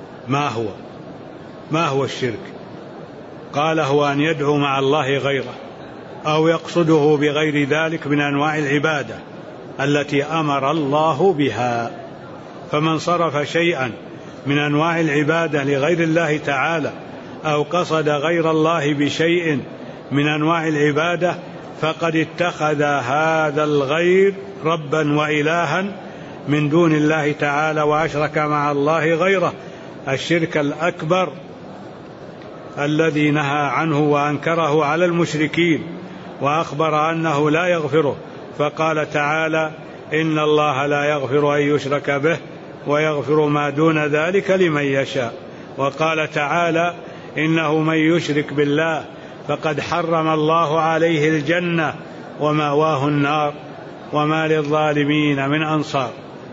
ما هو الشرك؟ قال هو أن يدعو مع الله غيره أو يقصده بغير ذلك من أنواع العبادة التي أمر الله بها. فمن صرف شيئا من أنواع العبادة لغير الله تعالى أو قصد غير الله بشيء من أنواع العبادة فقد اتخذ هذا الغير ربا وإلها من دون الله تعالى وأشرك مع الله غيره الشرك الأكبر الذي نهى عنه وأنكره على المشركين وأخبر أنه لا يغفره، فقال تعالى إن الله لا يغفر أن يشرك به ويغفر ما دون ذلك لمن يشاء. وقال تعالى إنه من يشرك بالله فقد حرم الله عليه الجنة ومأواه النار وما للظالمين من أنصار.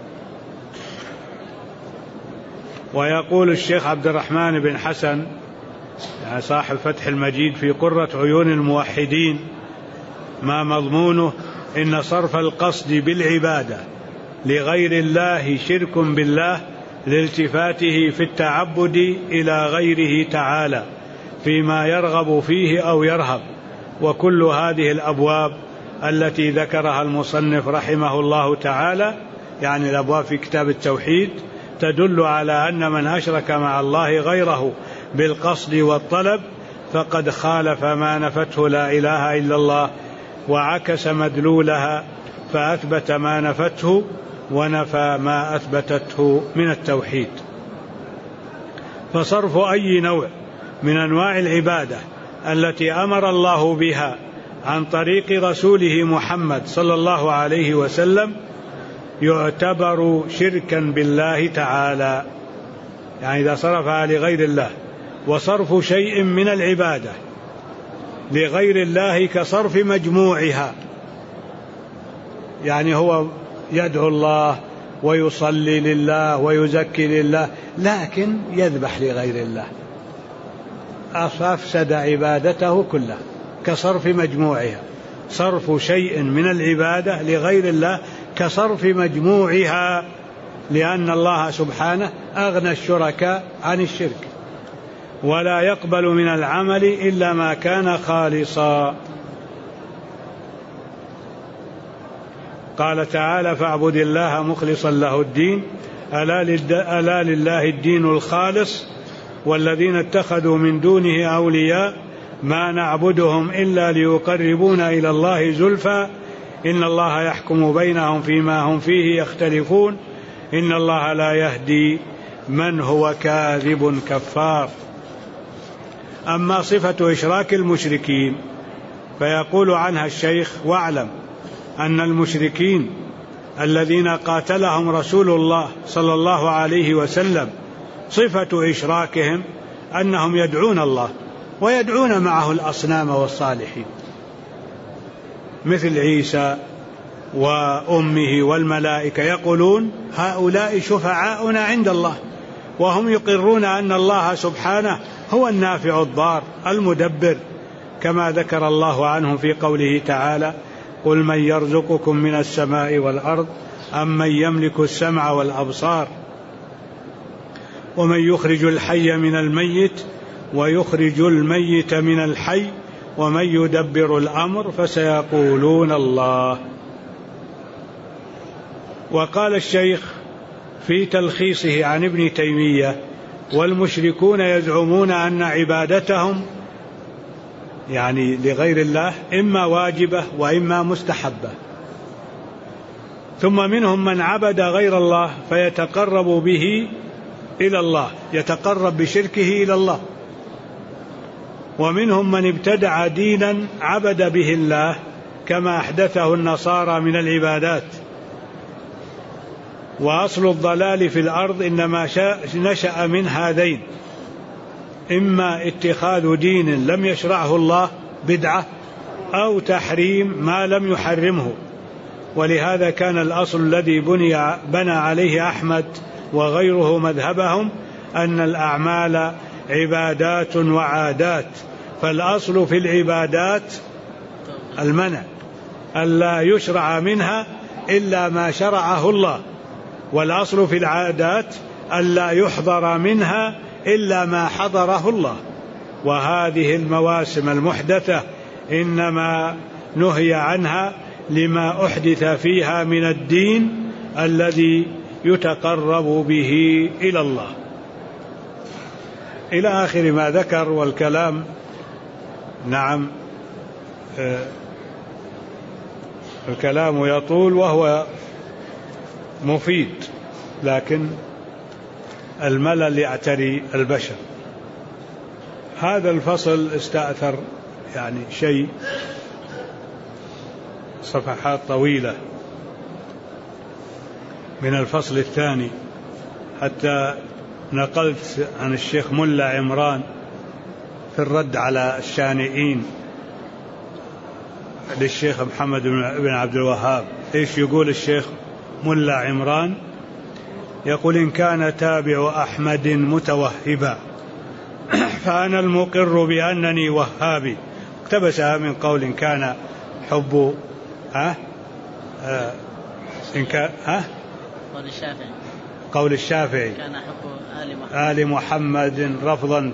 ويقول الشيخ عبد الرحمن بن حسن صاحب فتح المجيد في قرة عيون الموحدين ما مضمونه إن صرف القصد بالعبادة لغير الله شرك بالله لالتفاته في التعبد إلى غيره تعالى فيما يرغب فيه أو يرهب. وكل هذه الأبواب التي ذكرها المصنف رحمه الله تعالى يعني الأبواب في كتاب التوحيد تدل على أن من أشرك مع الله غيره بالقصد والطلب فقد خالف ما نفته لا إله إلا الله وعكس مدلولها فأثبت ما نفته ونفى ما أثبتته من التوحيد. فصرف أي نوع من أنواع العبادة التي أمر الله بها عن طريق رسوله محمد صلى الله عليه وسلم يعتبر شركا بالله تعالى، يعني إذا صرفها لغير الله. وصرف شيء من العبادة لغير الله كصرف مجموعها، يعني هو يدعو الله ويصلي لله ويزكي لله لكن يذبح لغير الله أفسد عبادته كلها كصرف مجموعها. صرف شيء من العبادة لغير الله كصرف مجموعها، لأن الله سبحانه أغنى الشركاء عن الشرك ولا يقبل من العمل إلا ما كان خالصا. قال تعالى فاعبد الله مخلصا له الدين ألا لله الدين الخالص والذين اتخذوا من دونه أولياء ما نعبدهم إلا ليقربونا إلى الله زلفى إن الله يحكم بينهم فيما هم فيه يختلفون إن الله لا يهدي من هو كاذب كفار. أما صفة إشراك المشركين فيقول عنها الشيخ واعلم أن المشركين الذين قاتلهم رسول الله صلى الله عليه وسلم صفة إشراكهم أنهم يدعون الله ويدعون معه الأصنام والصالحين مثل عيسى وأمه والملائكة يقولون هؤلاء شفعاؤنا عند الله وهم يقرون أن الله سبحانه هو النافع الضار المدبر كما ذكر الله عنهم في قوله تعالى قل من يرزقكم من السماء والأرض أم من يملك السمع والأبصار ومن يخرج الحي من الميت ويخرج الميت من الحي ومن يدبر الأمر فسيقولون الله. وقال الشيخ في تلخيصه عن ابن تيمية والمشركون يزعمون أن عبادتهم يعني لغير الله إما واجبة وإما مستحبة، ثم منهم من عبد غير الله فيتقرب به إلى الله يتقرب بشركه إلى الله، ومنهم من ابتدع دينا عبد به الله كما أحدثه النصارى من العبادات وأصل الضلال في الأرض إنما نشأ من هذين: إما اتخاذ دين لم يشرعه الله بدعة، أو تحريم ما لم يحرمه. ولهذا كان الأصل الذي بنى عليه أحمد وغيره مذهبهم أن الأعمال عبادات وعادات، فالأصل في العبادات المنع، ألا يشرع منها إلا ما شرعه الله، والأصل في العادات ألا يحضر منها إلا ما حضره الله. وهذه المواسم المحدثة إنما نهي عنها لما أحدث فيها من الدين الذي يتقرب به إلى الله، إلى آخر ما ذكر. والكلام نعم الكلام يطول وهو مفيد، لكن الملل يعتري البشر. هذا الفصل استأثر يعني شيء صفحات طويلة من الفصل الثاني، حتى نقلت عن الشيخ ملا عمران في الرد على الشانئين للشيخ محمد بن عبد الوهاب. إيش يقول الشيخ ملا عمران؟ يقول: إن كان تابع أحمد متوهبا فأنا المقر بأنني وهابي. اقتبسها من قول: إن كان حب إن كان قول الشافعي كان حب آل محمد رفضا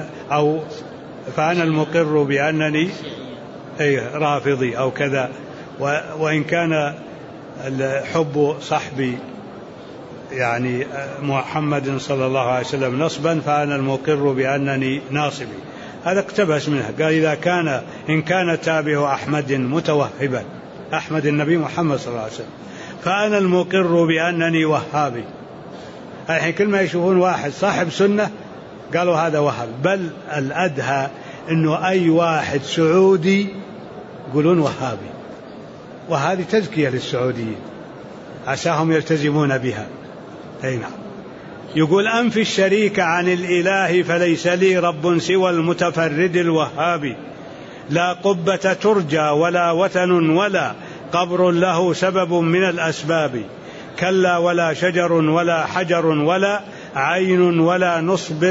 فأنا المقر بأنني رافضي أو كذا. وإن كان الحب صحبي يعني محمد صلى الله عليه وسلم نصبا فأنا المقر بأنني ناصبي. هذا اقتبس منها. قال: إن كان تابع أحمد متوهبا، أحمد النبي محمد صلى الله عليه وسلم، فأنا المقر بأنني وهابي. الحين كل ما يشوفون واحد صاحب سنة قالوا هذا وهاب، بل الأدهى أنه أي واحد سعودي يقولون وهابي، وهذه تزكية للسعوديين عساهم يلتزمون بها. أي نعم. يقول: أنفي الشريك عن الإله فليس لي رب سوى المتفرد الوهابي، لا قبة ترجى ولا وثن ولا قبر له سبب من الأسباب، كلا ولا شجر ولا حجر ولا عين ولا نصب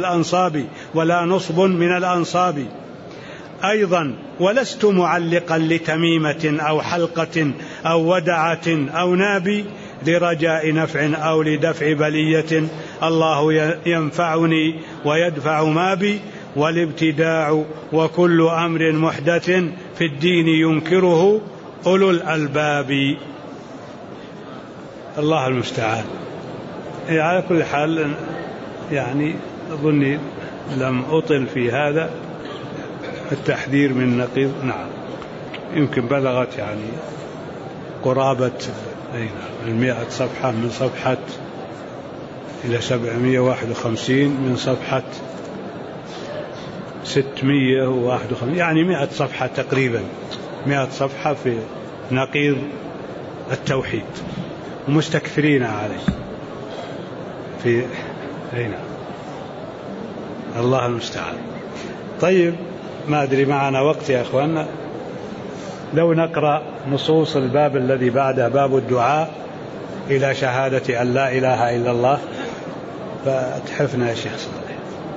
من الأنصاب أيضا، ولست معلقا لتميمة أو حلقة أو ودعة أو ناب، لرجاء نفع أو لدفع بلية الله ينفعني ويدفع ما بي، والابتداع وكل أمر محدث في الدين ينكره أولو الألباب. الله المستعان. على كل حال يعني أظني لم أطل في هذا التحذير من نقيض. نعم يمكن بلغت يعني قرابة 100 صفحة، من صفحة إلى 751 من صفحة 651، يعني 100 صفحة تقريبا، 100 صفحة في نقيض التوحيد، ومستكثرين عليه في هنا. الله المستعان. طيب ما أدري معنا وقت يا أخوانا، لو نقرأ نصوص الباب الذي بعده، باب الدعاء إلى شهادة أن لا إله إلا الله، فاتحفنا يا شيخ صالح.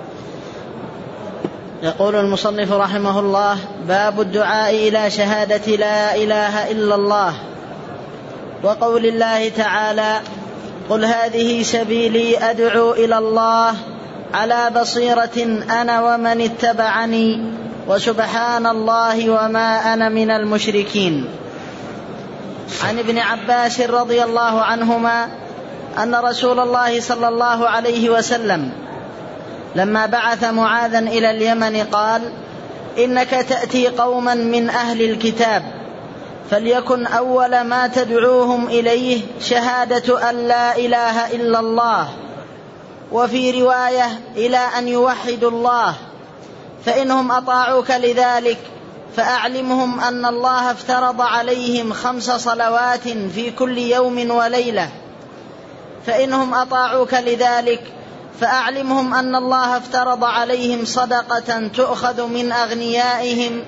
يقول المصنف رحمه الله: باب الدعاء إلى شهادة لا إله إلا الله، وقول الله تعالى: قل هذه سبيلي أدعو إلى الله على بصيرة أنا ومن اتبعني وسبحان الله وما أنا من المشركين. عن ابن عباس رضي الله عنهما أن رسول الله صلى الله عليه وسلم لما بعث معاذا إلى اليمن قال: إنك تأتي قوما من أهل الكتاب، فليكن أول ما تدعوهم إليه شهادة أن لا إله إلا الله، وفي رواية إلى أن يوحدوا الله، فإنهم أطاعوك لذلك فأعلمهم أن الله افترض عليهم 5 صلوات في كل يوم وليلة، فإنهم أطاعوك لذلك فأعلمهم أن الله افترض عليهم صدقة تؤخذ من أغنيائهم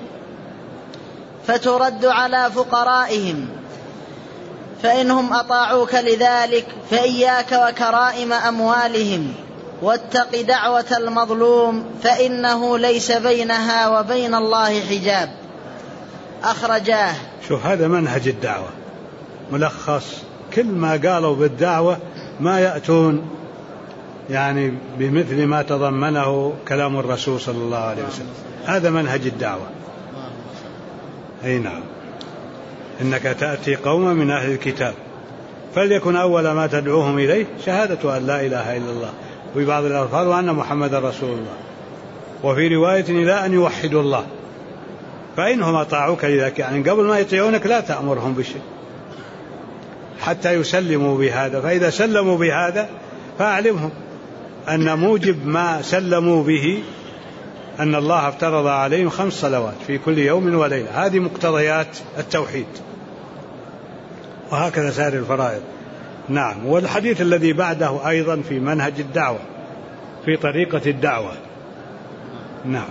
فترد على فقرائهم، فإنهم أطاعوك لذلك فإياك وكرائم أموالهم، واتق دعوة المظلوم فإنه ليس بينها وبين الله حجاب. أخرجاه. شوف هذا منهج الدعوة، ملخص كل ما قالوا بالدعوة ما يأتون يعني بمثل ما تضمنه كلام الرسول صلى الله عليه وسلم. هذا منهج الدعوة. أي نعم، إنك تأتي قوما من أهل الكتاب فليكن أول ما تدعوهم إليه شهادة أن لا إله إلا الله، وفي بعض الألفاظ وأن محمد رسول الله، وفي رواية إلى أن يوحدوا الله. فإنهم أطاعوك لذلك، يعني قبل ما يطيعونك لا تأمرهم بشيء حتى يسلموا بهذا، فإذا سلموا بهذا فأعلمهم أن موجب ما سلموا به أن الله افترض عليهم 5 صلوات في كل يوم وليلة. هذه مقتضيات التوحيد، وهكذا سائر الفرائض. نعم. والحديث الذي بعده أيضا في منهج الدعوة، في طريقة الدعوة. نعم.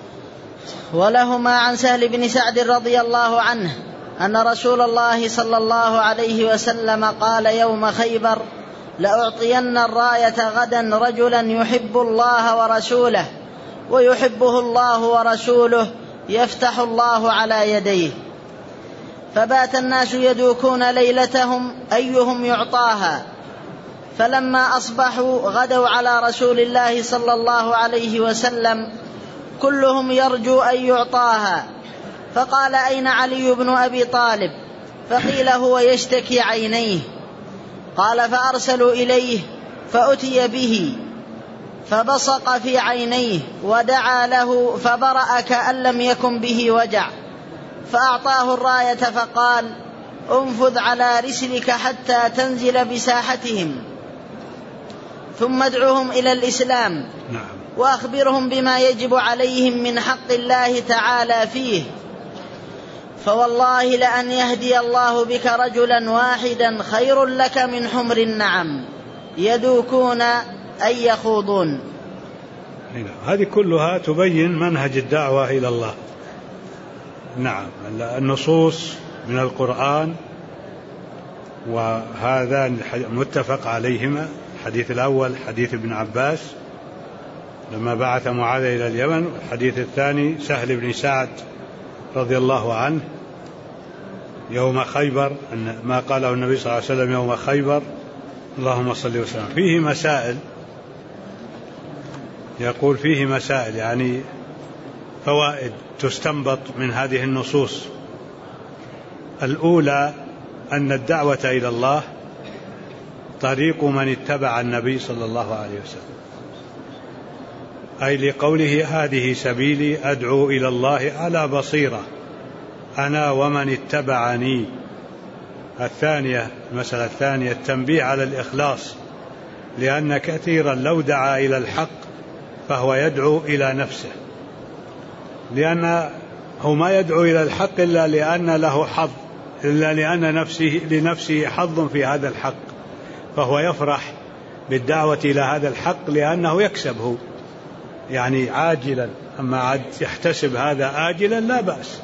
ولهما عن سهل بن سعد رضي الله عنه أن رسول الله صلى الله عليه وسلم قال يوم خيبر: لأعطين الراية غدا رجلا يحب الله ورسوله ويحبه الله ورسوله يفتح الله على يديه. فبات الناس يدوكون ليلتهم أيهم يعطاها، فلما أصبحوا غدوا على رسول الله صلى الله عليه وسلم كلهم يرجو أن يعطاها، فقال: أين علي بن أبي طالب؟ فقيل: هو يشتكي عينيه. قال: فأرسلوا إليه فأتي به فبصق في عينيه ودعا له فبرأ كأن لم يكن به وجع، فأعطاه الراية فقال: انفذ على رسلك حتى تنزل بساحتهم، ثم ادعوهم إلى الإسلام وأخبرهم بما يجب عليهم من حق الله تعالى فيه، فوالله لأن يهدي الله بك رجلا واحدا خير لك من حمر النعم يدوكون أي يخوضون. هذه كلها تبين منهج الدعوة إلى الله. نعم. النصوص من القرآن وهذا متفق عليهما. الحديث الأول حديث ابن عباس لما بعث معاذ إلى اليمن، الحديث الثاني سهل بن سعد رضي الله عنه يوم خيبر، أن ما قاله النبي صلى الله عليه وسلم يوم خيبر: اللهم صل وسلم. فيه مسائل، يقول فيه مسائل يعني فوائد تستنبط من هذه النصوص. الأولى أن الدعوة إلى الله طريق من اتبع النبي صلى الله عليه وسلم، أي لقوله: هذه سبيلي أدعو إلى الله على بصيرة أنا ومن اتبعني. الثانية، المسألة الثانية التنبيه على الإخلاص، لأن كثيرا لو دعا إلى الحق فهو يدعو إلى نفسه، لأنه ما يدعو إلى الحق إلا لأن له حظ، إلا لأن لنفسه حظ في هذا الحق، فهو يفرح بالدعوة إلى هذا الحق لأنه يكسبه يعني عاجلا، أما عاد يحتسب هذا آجلا لا بأس.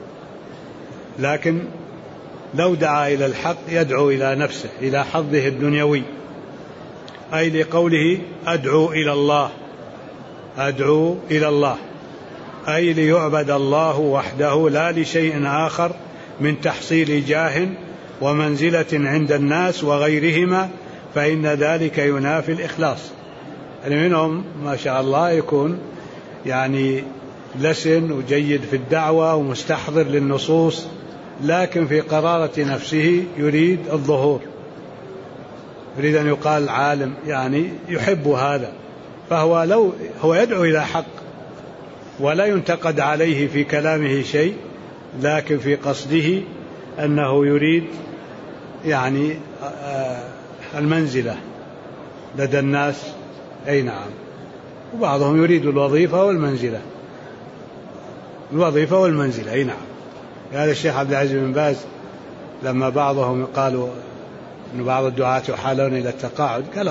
لكن لو دعا إلى الحق يدعو إلى نفسه، إلى حظه الدنيوي، أي لقوله: أدعو إلى الله، أدعو إلى الله، أي ليعبد الله وحده لا لشيء آخر من تحصيل جاه ومنزلة عند الناس وغيرهما، فإن ذلك ينافي الإخلاص. يعني منهم ما شاء الله يكون يعني لسن وجيد في الدعوة ومستحضر للنصوص، لكن في قرارة نفسه يريد الظهور، يريد أن يقال عالم، يعني يحب هذا، فهو لو هو يدعو إلى حق ولا ينتقد عليه في كلامه شيء، لكن في قصده أنه يريد يعني المنزلة لدى الناس. أي نعم. وبعضهم يريد الوظيفة والمنزلة، الوظيفة والمنزلة. أي نعم. هذا الشيخ عبد العزيز بن باز لما بعضهم قالوا أن بعض الدعاة يحالون إلى التقاعد، قال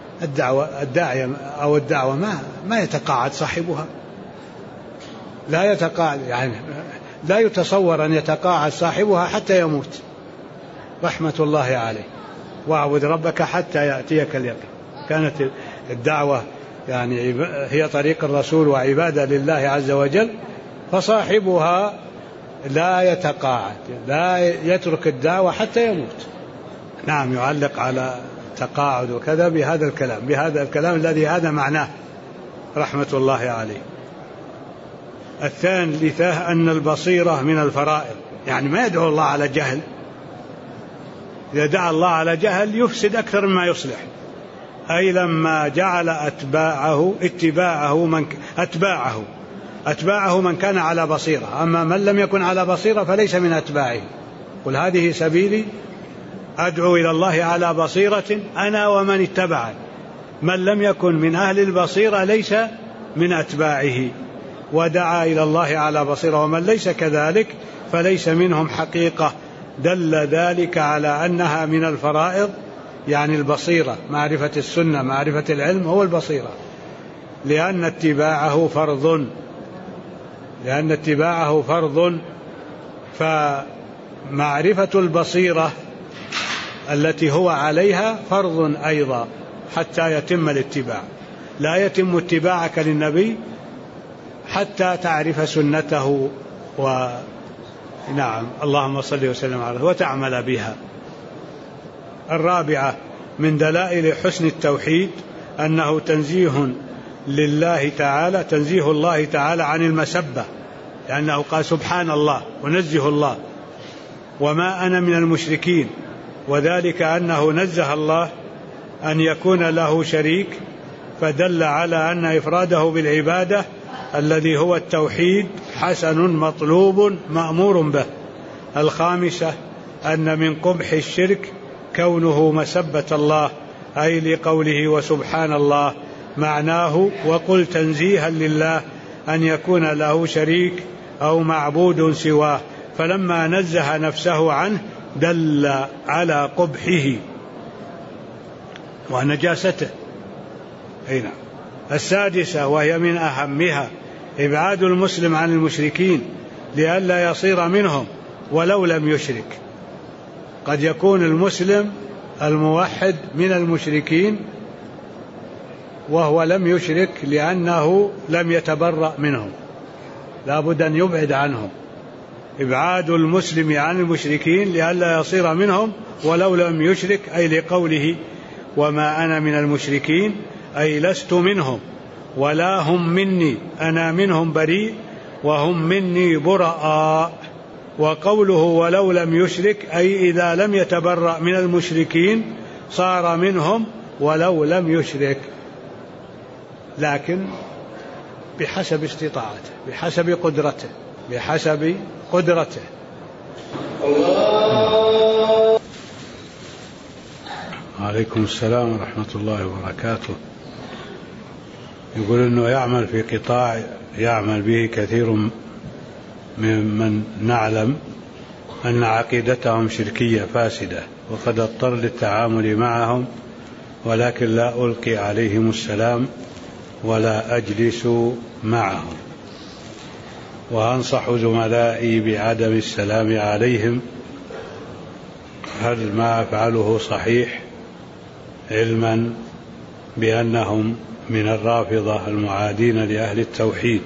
الدعوة ما يتقاعد صاحبها، لا يتقاعد، يعني لا يتصور أن يتقاعد صاحبها حتى يموت، رحمة الله عليه. واعبد ربك حتى يأتيك اليقين. كانت الدعوة يعني هي طريق الرسول وعبادة لله عز وجل، فصاحبها لا يتقاعد، لا يترك الدعوة حتى يموت. نعم، يعلق على تقاعد وكذا بهذا الكلام الذي هذا معناه رحمة الله عليه. الثالثة أن البصيرة من الفرائض، يعني ما يدعو الله على جهل، إذا دعا الله على جهل يفسد أكثر مما يصلح. أي لما جعل أتباعه من كان على بصيرة، أما من لم يكن على بصيرة فليس من أتباعه. قل هذه سبيلي أدعو إلى الله على بصيرة أنا ومن اتبعني. من لم يكن من أهل البصيرة ليس من أتباعه، ودعا إلى الله على بصيرة، ومن ليس كذلك فليس منهم حقيقة. دل ذلك على أنها من الفرائض، يعني البصيرة، معرفة السنة، معرفة العلم هو البصيرة، لأن اتباعه فرض. فمعرفة البصيرة التي هو عليها فرض أيضا حتى يتم الاتباع. لا يتم اتباعك للنبي حتى تعرف سنته نعم، اللهم صل وسلم عليه وتعمل بها. الرابعة من دلائل حسن التوحيد أنه تنزيه الله تعالى عن المسبة، لأنه قال سبحان الله ونزه الله وما أنا من المشركين، وذلك أنه نزه الله أن يكون له شريك، فدل على أن إفراده بالعبادة الذي هو التوحيد حسن مطلوب مأمور به. الخامسة أن من قبح الشرك كونه مسبة الله، أي لقوله وسبحان الله، معناه وقل تنزيها لله أن يكون له شريك أو معبود سواه، فلما نزه نفسه عنه دل على قبحه ونجاسته. نعم. السادسة وهي من أهمها إبعاد المسلم عن المشركين لئلا يصير منهم ولو لم يشرك. قد يكون المسلم الموحد من المشركين وهو لم يشرك لأنه لم يتبرأ منهم، لا بد أن يبعد عنهم. إبعاد المسلم عن المشركين لئلا يصير منهم ولو لم يشرك، أي لقوله وما أنا من المشركين، أي لست منهم ولا هم مني، أنا منهم بريء وهم مني براء. وقوله ولو لم يشرك، أي إذا لم يتبرأ من المشركين صار منهم ولو لم يشرك، لكن بحسب استطاعته، بحسب قدرته. عليكم السلام ورحمة الله وبركاته. يقول أنه يعمل في قطاع يعمل به كثير ممن نعلم أن عقيدتهم شركية فاسدة، وقد اضطر للتعامل معهم، ولكن لا ألقي عليهم السلام ولا أجلس معهم، وأنصح زملائي بعدم السلام عليهم. هل ما أفعله صحيح، علما بأنهم من الرافضة المعادين لأهل التوحيد؟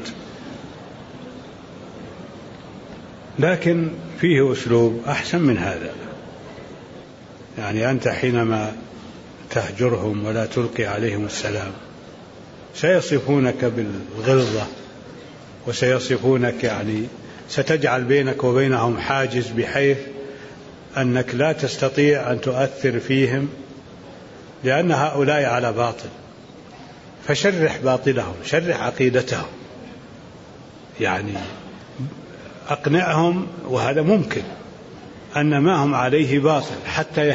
لكن فيه أسلوب أحسن من هذا، يعني أنت حينما تهجرهم ولا تلقي عليهم السلام سيصفونك بالغلظة، وسيصفونك يعني ستجعل بينك وبينهم حاجز بحيث أنك لا تستطيع أن تؤثر فيهم، لأن هؤلاء على باطل. فشرح باطلهم، شرح عقيدتهم، يعني أقنعهم، وهذا ممكن، أن ما هم عليه باطل حتى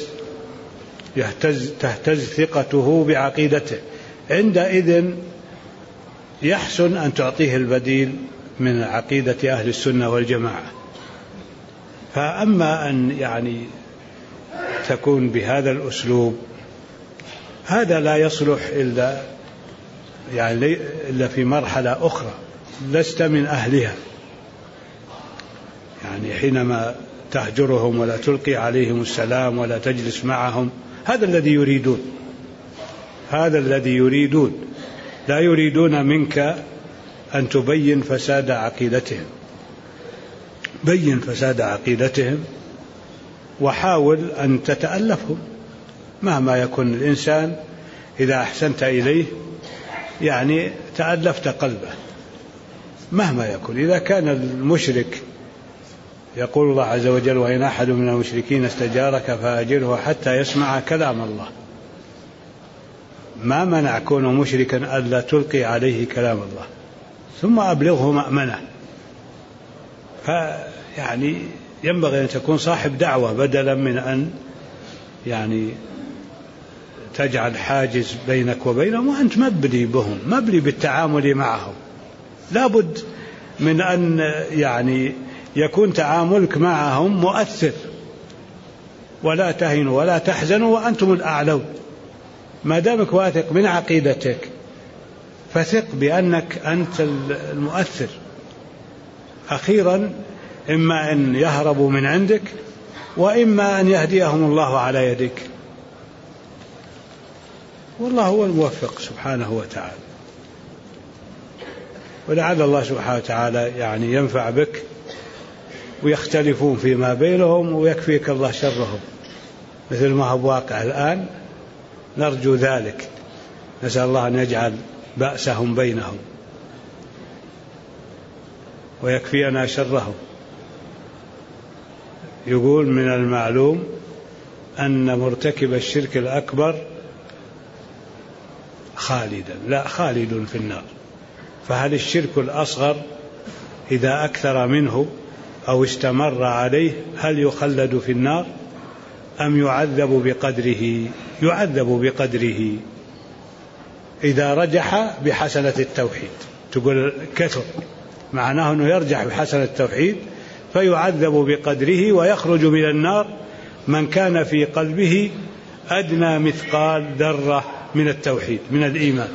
تهتز ثقته بعقيدته. عندئذ يحسن أن تعطيه البديل من عقيدة أهل السنة والجماعة. فأما أن يعني تكون بهذا الأسلوب هذا لا يصلح إلا في مرحلة أخرى لست من أهلها، يعني حينما تهجرهم ولا تلقي عليهم السلام ولا تجلس معهم، هذا الذي يريدون، لا يريدون منك أن تبين فساد عقيدتهم. بين فساد عقيدتهم وحاول أن تتألفهم مهما يكون الإنسان، إذا أحسنت إليه يعني تألفت قلبه مهما يكون. إذا كان المشرك يقول الله عز وجل: وإن أحد من المشركين استجارك فأجره حتى يسمع كلام الله، ما منع كونه مشركا ألا تلقي عليه كلام الله ثم أبلغه مأمنه. فيعني ينبغي أن تكون صاحب دعوة بدلا من أن يعني تجعل حاجز بينك وبينهم وأنت مبلي بهم، مبلي بالتعامل معهم. لابد من أن يعني يكون تعاملك معهم مؤثر، ولا تهنوا ولا تحزنوا وأنتم الأعلون. ما دامك واثق من عقيدتك فثق بأنك أنت المؤثر. أخيرا إما أن يهربوا من عندك وإما أن يهديهم الله على يدك، والله هو الموفق سبحانه وتعالى. ولعل الله سبحانه وتعالى يعني ينفع بك ويختلفون فيما بينهم ويكفيك الله شرهم، مثل ما هو واقع الآن. نرجو ذلك، نسأل الله أن يجعل بأسهم بينهم ويكفينا شرهم. يقول: من المعلوم أن مرتكب الشرك الأكبر خالد في النار، فهل الشرك الأصغر إذا أكثر منه أو استمر عليه هل يخلد في النار أم يعذب بقدره؟ يعذب بقدره إذا رجح بحسنة التوحيد. تقول كثر، معناه أنه يرجح بحسنة التوحيد فيعذب بقدره، ويخرج من النار من كان في قلبه أدنى مثقال ذرة من التوحيد من الإيمان.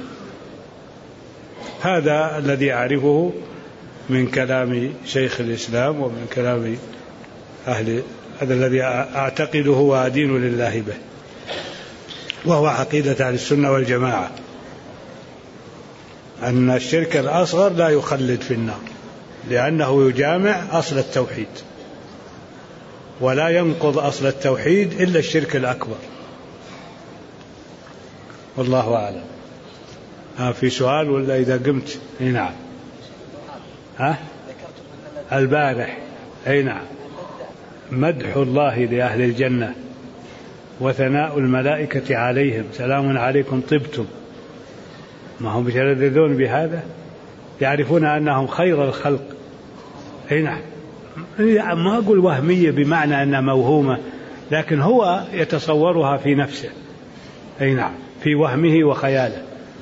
هذا الذي أعرفه من كلام شيخ الإسلام ومن كلام هذا الذي أعتقده وأدين لله به، وهو عقيدة أهل السنة والجماعة، أن الشرك الأصغر لا يخلد في النار لأنه يجامع أصل التوحيد، ولا ينقض أصل التوحيد إلا الشرك الأكبر. والله أعلم. في سؤال ولا إذا قمت؟ نعم. البارح. نعم. مدح الله لأهل الجنة وثناء الملائكة عليهم: سلام عليكم طبتم. ما هم يتلذذون بهذا، يعرفون أنهم خير الخلق. نعم. ما أقول وهمية بمعنى أنها موهومة، لكن هو يتصورها في نفسه. نعم، في وهمه وخياله.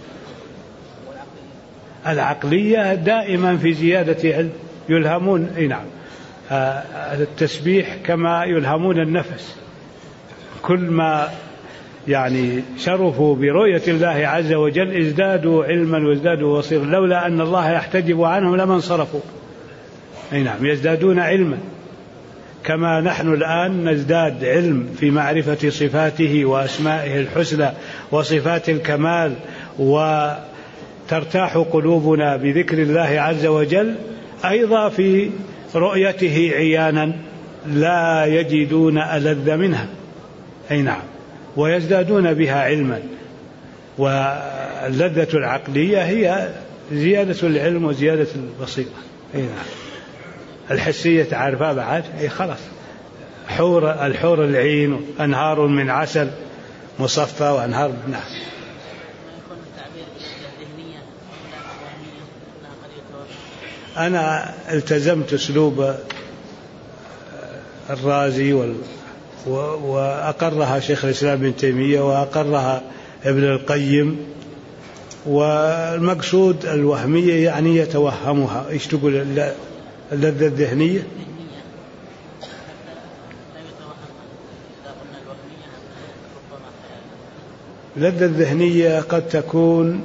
العقلية دائما في زيادة علم، يلهمون نعم التسبيح كما يلهمون النفس. كل ما يعني شرفوا برؤية الله عز وجل ازدادوا علما وازدادوا بصيرا، لولا أن الله يحتجب عنهم لما انصرفوا. نعم، يزدادون علما كما نحن الآن نزداد علم في معرفة صفاته وأسمائه الحسنى وصفات الكمال، وترتاح قلوبنا بذكر الله عز وجل، أيضا في رؤيته عيانا لا يجدون ألذ منها. نعم، ويزدادون بها علما. واللذة العقلية هي زيادة العلم وزيادة البصيرة. نعم. الحسية تعرفها بعد، خلاص. الحور العين، أنهار من عسل مصفى وأنهار. نعم. أنا التزمت أسلوب الرازي وأقرها شيخ الإسلام ابن تيمية وأقرها ابن القيم، والمقصود الوهمية يعني يتوهمها. إيش تقول اللذة الذهنية؟ اللذة الذهنية قد تكون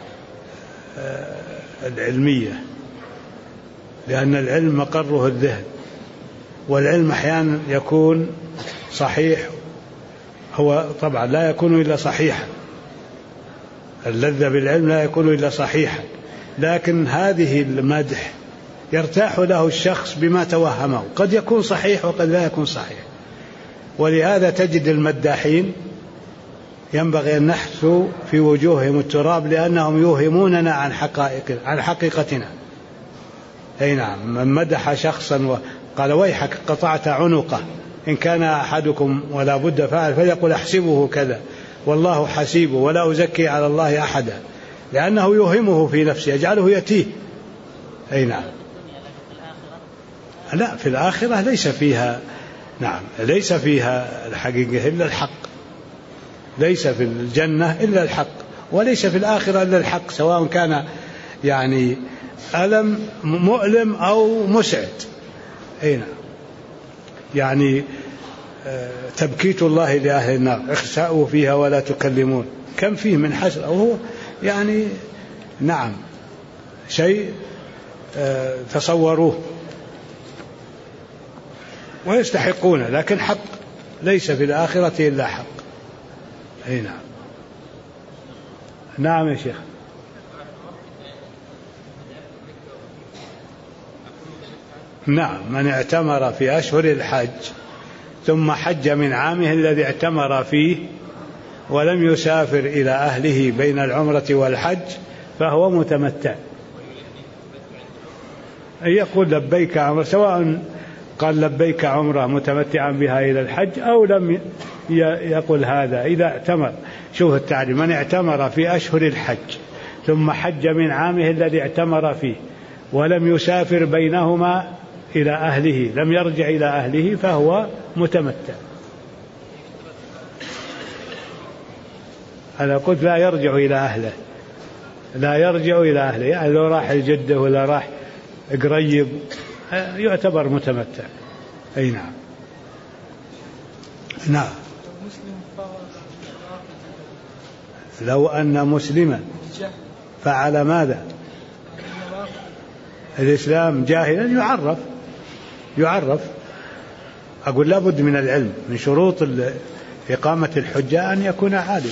العلمية، لأن العلم مقره الذهن، والعلم أحيانا يكون صحيح، هو طبعا لا يكون إلا صحيحا، اللذة بالعلم لا يكون إلا صحيحا، لكن هذه المدح يرتاح له الشخص بما توهمه، قد يكون صحيح وقد لا يكون صحيح. ولهذا تجد المداحين ينبغي أن نحثو في وجوههم التراب، لأنهم يوهموننا عن حقيقتنا. أي نعم، من مدح شخصا وقال ويحك قطعت عنقه إن كان أحدكم ولا بد فعل فليقل أحسبه كذا والله حسيبه ولا أزكي على الله أحدا، لأنه يوهمه في نفسه، يجعله يتيه. أي نعم. لا، في الآخرة ليس فيها، نعم، ليس فيها الحقيقة إلا الحق، ليس في الجنة إلا الحق، وليس في الآخرة إلا الحق، سواء كان يعني ألم مؤلم أو مسعد. أي نعم. يعني تبكيت الله لأهل النار اخسأوا فيها ولا تكلمون، كم فيه من حسر، أو هو يعني نعم شيء تصوروه ويستحقون، لكن حق، ليس في الآخرة إلا حق. أي نعم. نعم يا شيخ. نعم، من اعتمر في أشهر الحج ثم حج من عامه الذي اعتمر فيه ولم يسافر إلى أهله بين العمرة والحج فهو متمتع. يقول لبيك عمرة، سواء قال لبيك عمرة متمتعا بها إلى الحج أو لم يقول هذا، إذا اعتمر. شوف التعليم، من اعتمر في أشهر الحج ثم حج من عامه الذي اعتمر فيه ولم يسافر بينهما إلى أهله، لم يرجع إلى أهله فهو متمتع. أنا قلت لا يرجع إلى أهله، لا يرجع إلى أهله، يعني لو راح الجدة ولا راح قريب يعتبر متمتع. أي نعم. نعم. لو أن مسلما فعل ماذا؟ الإسلام جاهلا يعرف. أقول لابد من العلم، من شروط إقامة الحجة أن يكون عالما.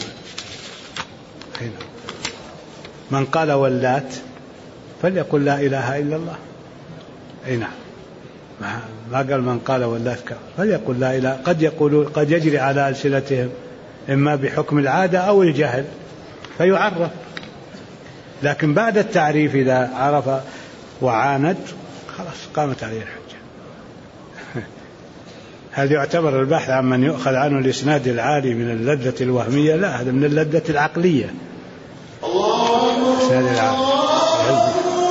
من قال ولات فليقل لا إله إلا الله. أي نعم، ما قال من قال ولات فليقل لا إله. قد يجري على ألسنتهم إما بحكم العادة أو الجهل فيعرف، لكن بعد التعريف إذا عرف وعاند خلاص قامت عليه الحجة. هذا يعتبر البحث عن من يؤخذ عنه الإسناد العالي من اللذة الوهمية، لا، هذا من اللذة العقلية. الله أكبر.